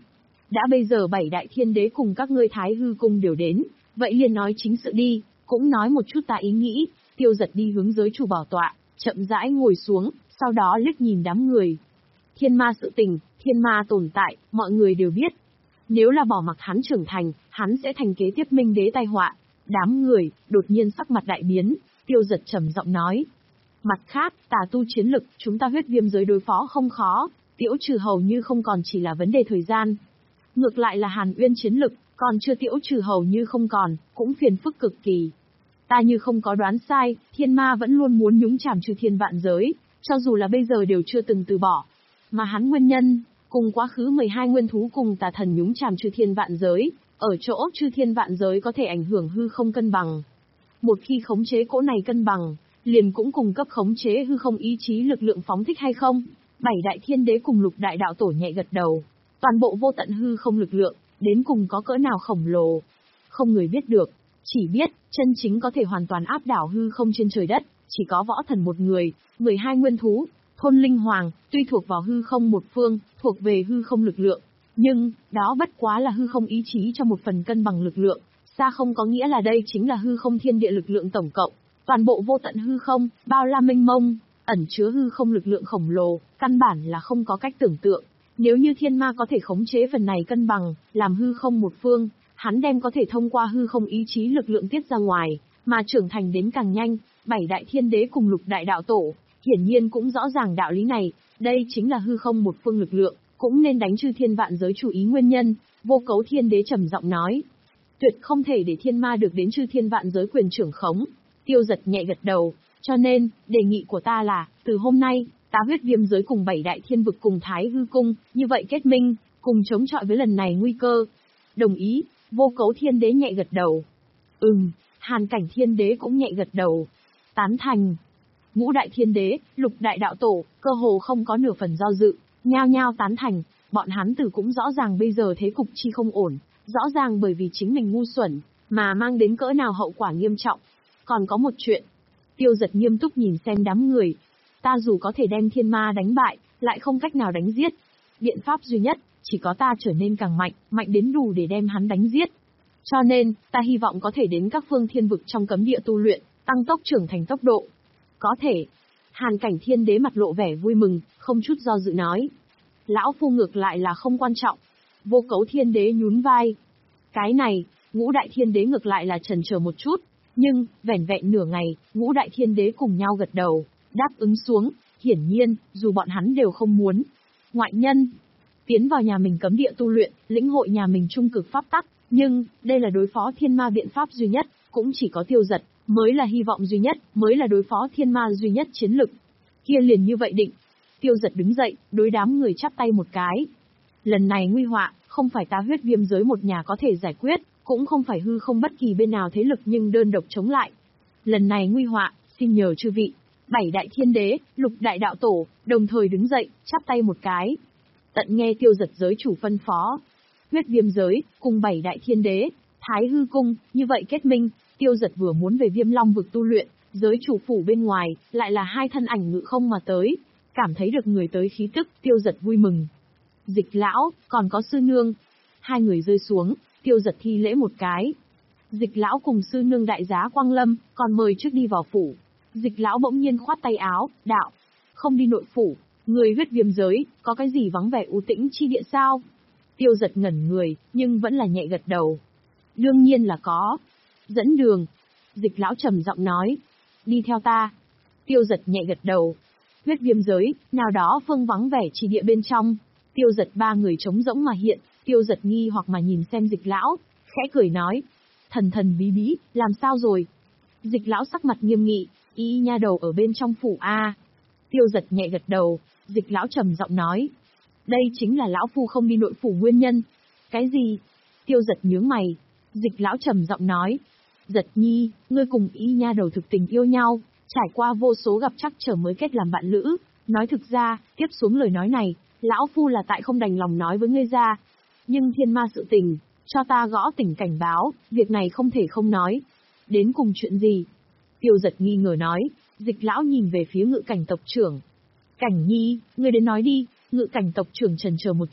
Đã bây giờ bảy đại thiên đế cùng các ngươi Thái Hư Cung đều đến, vậy liền nói chính sự đi, cũng nói một chút ta ý nghĩ. Tiêu Giật đi hướng giới chủ bảo tọa, chậm rãi ngồi xuống, sau đó liếc nhìn đám người. Thiên ma sự tình, thiên ma tồn tại, mọi người đều biết. Nếu là bỏ mặc hắn trưởng thành, hắn sẽ thành kế tiếp minh đế tai họa. Đám người, đột nhiên sắc mặt đại biến, Tiêu Giật trầm giọng nói. Mặt khác, tà tu chiến lực, chúng ta huyết viêm giới đối phó không khó, tiễu trừ hầu như không còn chỉ là vấn đề thời gian. Ngược lại là Hàn Uyên chiến lực, còn chưa tiễu trừ hầu như không còn, cũng phiền phức cực kỳ. Ta như không có đoán sai, thiên ma vẫn luôn muốn nhúng chàm trừ thiên vạn giới, cho dù là bây giờ đều chưa từng từ bỏ. Mà hắn nguyên nhân, cùng quá khứ mười hai nguyên thú cùng tà thần nhúng chàm trừ thiên vạn giới, ở chỗ trừ thiên vạn giới có thể ảnh hưởng hư không cân bằng. Một khi khống chế cỗ này cân bằng, liền cũng cùng cấp khống chế hư không ý chí lực lượng phóng thích hay không? Bảy đại thiên đế cùng lục đại đạo tổ nhẹ gật đầu. Toàn bộ vô tận hư không lực lượng, đến cùng có cỡ nào khổng lồ. Không người biết được, chỉ biết, chân chính có thể hoàn toàn áp đảo hư không trên trời đất, chỉ có võ thần một người, mười hai nguyên thú, thôn linh hoàng, tuy thuộc vào hư không một phương, thuộc về hư không lực lượng. Nhưng, đó bất quá là hư không ý chí cho một phần cân bằng lực lượng, xa không có nghĩa là đây chính là hư không thiên địa lực lượng tổng cộng. Toàn bộ vô tận hư không, bao la mênh mông, ẩn chứa hư không lực lượng khổng lồ, căn bản là không có cách tưởng tượng. Nếu như thiên ma có thể khống chế phần này cân bằng, làm hư không một phương, hắn đem có thể thông qua hư không ý chí lực lượng tiết ra ngoài, mà trưởng thành đến càng nhanh. Bảy đại thiên đế cùng lục đại đạo tổ, hiển nhiên cũng rõ ràng đạo lý này, đây chính là hư không một phương lực lượng, cũng nên đánh trừ thiên vạn giới chủ ý nguyên nhân. Vô Cấu thiên đế trầm giọng nói, tuyệt không thể để thiên ma được đến trừ thiên vạn giới quyền trưởng khống. Tiêu Giật nhẹ gật đầu, cho nên, đề nghị của ta là, từ hôm nay, ta huyết viêm giới cùng bảy đại thiên vực cùng Thái Hư Cung, như vậy kết minh, cùng chống chọi với lần này nguy cơ. Đồng ý, Vô Cấu thiên đế nhẹ gật đầu. Ừm, Hàn Cảnh thiên đế cũng nhẹ gật đầu. Tán thành. Ngũ đại thiên đế, lục đại đạo tổ, cơ hồ không có nửa phần do dự, nhao nhao tán thành. Bọn hắn tử cũng rõ ràng bây giờ thế cục chi không ổn, rõ ràng bởi vì chính mình ngu xuẩn, mà mang đến cỡ nào hậu quả nghiêm trọng. Còn có một chuyện. Tiêu Giật nghiêm túc nhìn xem đám người. Ta dù có thể đem thiên ma đánh bại, lại không cách nào đánh giết. Biện pháp duy nhất, chỉ có ta trở nên càng mạnh, mạnh đến đủ để đem hắn đánh giết. Cho nên, ta hy vọng có thể đến các phương thiên vực trong cấm địa tu luyện, tăng tốc trưởng thành tốc độ. Có thể. Hàn Cảnh thiên đế mặt lộ vẻ vui mừng, không chút do dự nói. Lão phu ngược lại là không quan trọng. Vô Cấu thiên đế nhún vai. Cái này, ngũ đại thiên đế ngược lại là chần chờ một chút. Nhưng, vẻn vẹn nửa ngày, ngũ đại thiên đế cùng nhau gật đầu, đáp ứng xuống. Hiển nhiên, dù bọn hắn đều không muốn. Ngoại nhân, tiến vào nhà mình cấm địa tu luyện, lĩnh hội nhà mình trung cực pháp tắc. Nhưng, đây là đối phó thiên ma biện pháp duy nhất, cũng chỉ có Tiêu Giật, mới là hy vọng duy nhất, mới là đối phó thiên ma duy nhất chiến lực. Kia liền như vậy định. Tiêu Giật đứng dậy, đối đám người chắp tay một cái. Lần này nguy họa, không phải ta huyết viêm giới một nhà có thể giải quyết, cũng không phải hư không bất kỳ bên nào thế lực nhưng đơn độc chống lại. Lần này nguy họa, xin nhờ chư vị, bảy đại thiên đế, lục đại đạo tổ, đồng thời đứng dậy, chắp tay một cái. Tận nghe Tiêu Giật giới chủ phân phó. Huyết viêm giới, cùng bảy đại thiên đế, Thái Hư Cung, như vậy kết minh. Tiêu Giật vừa muốn về Viêm Long vực tu luyện, giới chủ phủ bên ngoài, lại là hai thân ảnh ngự không mà tới. Cảm thấy được người tới khí tức, Tiêu Giật vui mừng. Dịch lão, còn có sư nương. Hai người rơi xuống, Tiêu Giật thi lễ một cái. Dịch lão cùng sư nương đại giá quang lâm, còn mời trước đi vào phủ. Dịch lão bỗng nhiên khoát tay áo, đạo. Không đi nội phủ, người huyết viêm giới, có cái gì vắng vẻ u tĩnh chi địa sao? Tiêu Giật ngẩn người, nhưng vẫn là nhẹ gật đầu. Đương nhiên là có. Dẫn đường. Dịch lão trầm giọng nói. Đi theo ta. Tiêu Giật nhẹ gật đầu. Huyết viêm giới, nào đó phương vắng vẻ chi địa bên trong. Tiêu Giật ba người trống rỗng mà hiện. Tiêu Giật nghi hoặc mà nhìn xem dịch lão, khẽ cười nói. Thần thần bí bí, làm sao rồi? Dịch lão sắc mặt nghiêm nghị, y nha đầu ở bên trong phủ A. Tiêu Giật nhẹ gật đầu, dịch lão trầm giọng nói. Đây chính là lão phu không đi nội phủ nguyên nhân. Cái gì? Tiêu Giật nhướng mày. Dịch lão trầm giọng nói. Giật nhi, ngươi cùng y nha đầu thực tình yêu nhau, trải qua vô số gặp chắc trở mới kết làm bạn lữ. Nói thực ra, tiếp xuống lời nói này, lão phu là tại không đành lòng nói với ngươi ra. Nhưng thiên ma sự tình, cho ta gõ tỉnh cảnh báo, việc này không thể không nói. Đến cùng chuyện gì? Tiêu Giật nghi ngờ nói. Dịch lão nhìn về phía Ngự Cảnh tộc trưởng. Cảnh nhi, ngươi đến nói đi. Ngự Cảnh tộc trưởng chần chờ một chút,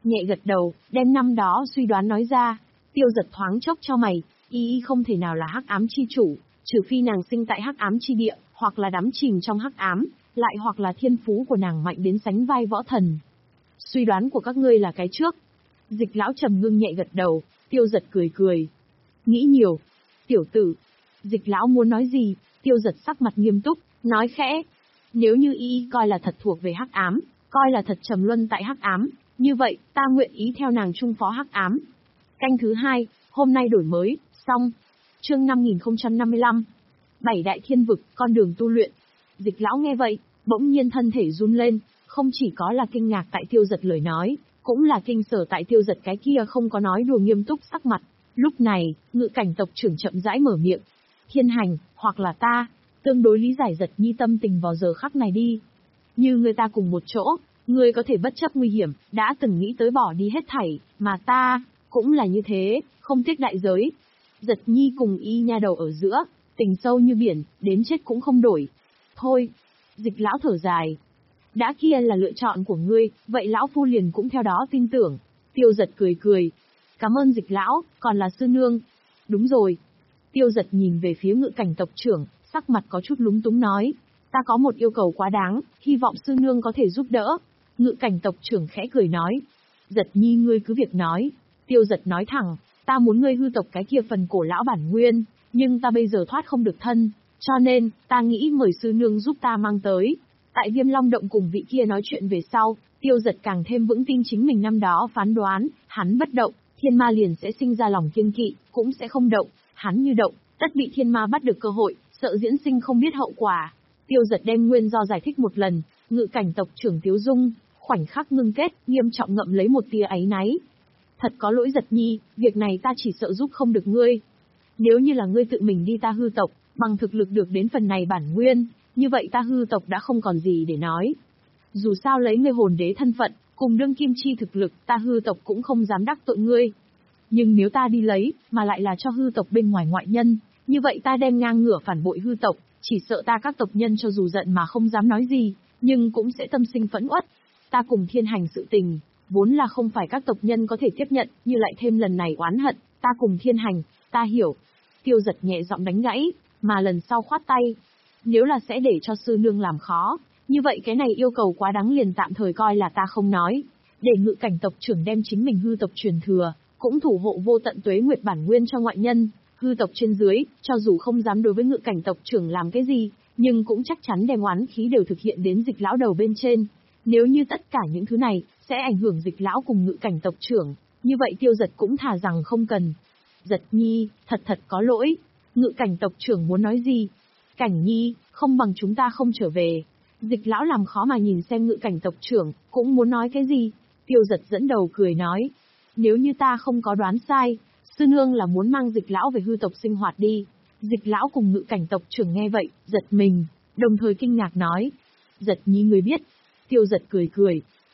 nhẹ gật đầu, đem năm đó suy đoán nói ra. Tiêu Giật thoáng chốc cho mày, y y không thể nào là hắc ám chi chủ, trừ phi nàng sinh tại hắc ám chi địa, hoặc là đắm chìm trong hắc ám, lại hoặc là thiên phú của nàng mạnh đến sánh vai võ thần. Suy đoán của các ngươi là cái trước. Dịch lão trầm ngưng nhẹ gật đầu, Tiêu Giật cười cười. Nghĩ nhiều. Tiểu tử. Dịch lão muốn nói gì, Tiêu Giật sắc mặt nghiêm túc, nói khẽ. Nếu như y coi là thật thuộc về hắc ám, coi là thật trầm luân tại hắc ám, như vậy, ta nguyện ý theo nàng chung phó hắc ám. Canh thứ hai, hôm nay đổi mới, xong. Chương năm nghìn không trăm năm mươi lăm. Bảy đại thiên vực, con đường tu luyện. Dịch lão nghe vậy, bỗng nhiên thân thể run lên, không chỉ có là kinh ngạc tại Tiêu Giật lời nói, cũng là kinh sở tại Tiêu Giật cái kia không có nói đùa nghiêm túc sắc mặt. Lúc này, Ngự Cảnh tộc trưởng chậm rãi mở miệng. Thiên Hành, hoặc là ta, tương đối lý giải Giật Nhi tâm tình vào giờ khắc này đi. Như người ta cùng một chỗ, người có thể bất chấp nguy hiểm, đã từng nghĩ tới bỏ đi hết thảy, mà ta, cũng là như thế, không tiếc đại giới. Giật Nhi cùng y nha đầu ở giữa, tình sâu như biển, đến chết cũng không đổi. Thôi, Dịch lão thở dài. Đã kia là lựa chọn của ngươi, vậy lão phu liền cũng theo đó tin tưởng. Tiêu Giật cười cười. Cảm ơn Dịch lão, còn là sư nương. Đúng rồi. Tiêu Giật nhìn về phía Ngự Cảnh tộc trưởng, sắc mặt có chút lúng túng nói. Ta có một yêu cầu quá đáng, hy vọng sư nương có thể giúp đỡ. Ngự Cảnh tộc trưởng khẽ cười nói. Giật Nhi ngươi cứ việc nói. Tiêu Giật nói thẳng, ta muốn ngươi hư tộc cái kia phần cổ lão bản nguyên, nhưng ta bây giờ thoát không được thân, cho nên, ta nghĩ mời sư nương giúp ta mang tới. Tại Viêm Long Động cùng vị kia nói chuyện về sau, Tiêu Giật càng thêm vững tin chính mình năm đó phán đoán, hắn bất động, thiên ma liền sẽ sinh ra lòng kiêng kỵ, cũng sẽ không động, hắn như động, tất bị thiên ma bắt được cơ hội, sợ diễn sinh không biết hậu quả. Tiêu Giật đem nguyên do giải thích một lần, Ngự Cảnh tộc trưởng Tiếu Dung, khoảnh khắc ngưng kết, nghiêm trọng ngậm lấy một tia áy náy. Thật có lỗi Giật Nhi, việc này ta chỉ sợ giúp không được ngươi. Nếu như là ngươi tự mình đi ta hư tộc, bằng thực lực được đến phần này bản nguyên, như vậy ta hư tộc đã không còn gì để nói. Dù sao lấy ngươi hồn đế thân phận, cùng đương kim chi thực lực, ta hư tộc cũng không dám đắc tội ngươi. Nhưng nếu ta đi lấy, mà lại là cho hư tộc bên ngoài ngoại nhân, như vậy ta đem ngang ngửa phản bội hư tộc, chỉ sợ ta các tộc nhân cho dù giận mà không dám nói gì, nhưng cũng sẽ tâm sinh phẫn uất. Ta cùng Thiên Hành sự tình, vốn là không phải các tộc nhân có thể tiếp nhận, như lại thêm lần này oán hận, ta cùng Thiên Hành, ta hiểu. Tiêu Giật nhẹ giọng đánh gãy, mà lần sau khoát tay. Nếu là sẽ để cho sư nương làm khó, như vậy cái này yêu cầu quá đáng liền tạm thời coi là ta không nói. Để Ngự Cảnh tộc trưởng đem chính mình hư tộc truyền thừa, cũng thủ hộ vô tận tuế nguyệt bản nguyên cho ngoại nhân. Hư tộc trên dưới, cho dù không dám đối với Ngự Cảnh tộc trưởng làm cái gì, nhưng cũng chắc chắn đem oán khí đều thực hiện đến Dịch lão đầu bên trên. Nếu như tất cả những thứ này sẽ ảnh hưởng Dịch lão cùng Ngự Cảnh tộc trưởng, như vậy Tiêu Giật cũng thà rằng không cần. Giật Nhi, thật thật có lỗi. Ngự Cảnh tộc trưởng muốn nói gì? Cảnh Nhi, không bằng chúng ta không trở về. Dịch lão làm khó mà nhìn xem Ngự Cảnh tộc trưởng, cũng muốn nói cái gì? Tiêu Giật dẫn đầu cười nói. Nếu như ta không có đoán sai, sư nương là muốn mang Dịch lão về hư tộc sinh hoạt đi. Dịch lão cùng Ngự Cảnh tộc trưởng nghe vậy, giật mình, đồng thời kinh ngạc nói. Giật Nhi người biết. Tiêu Giật cười cười,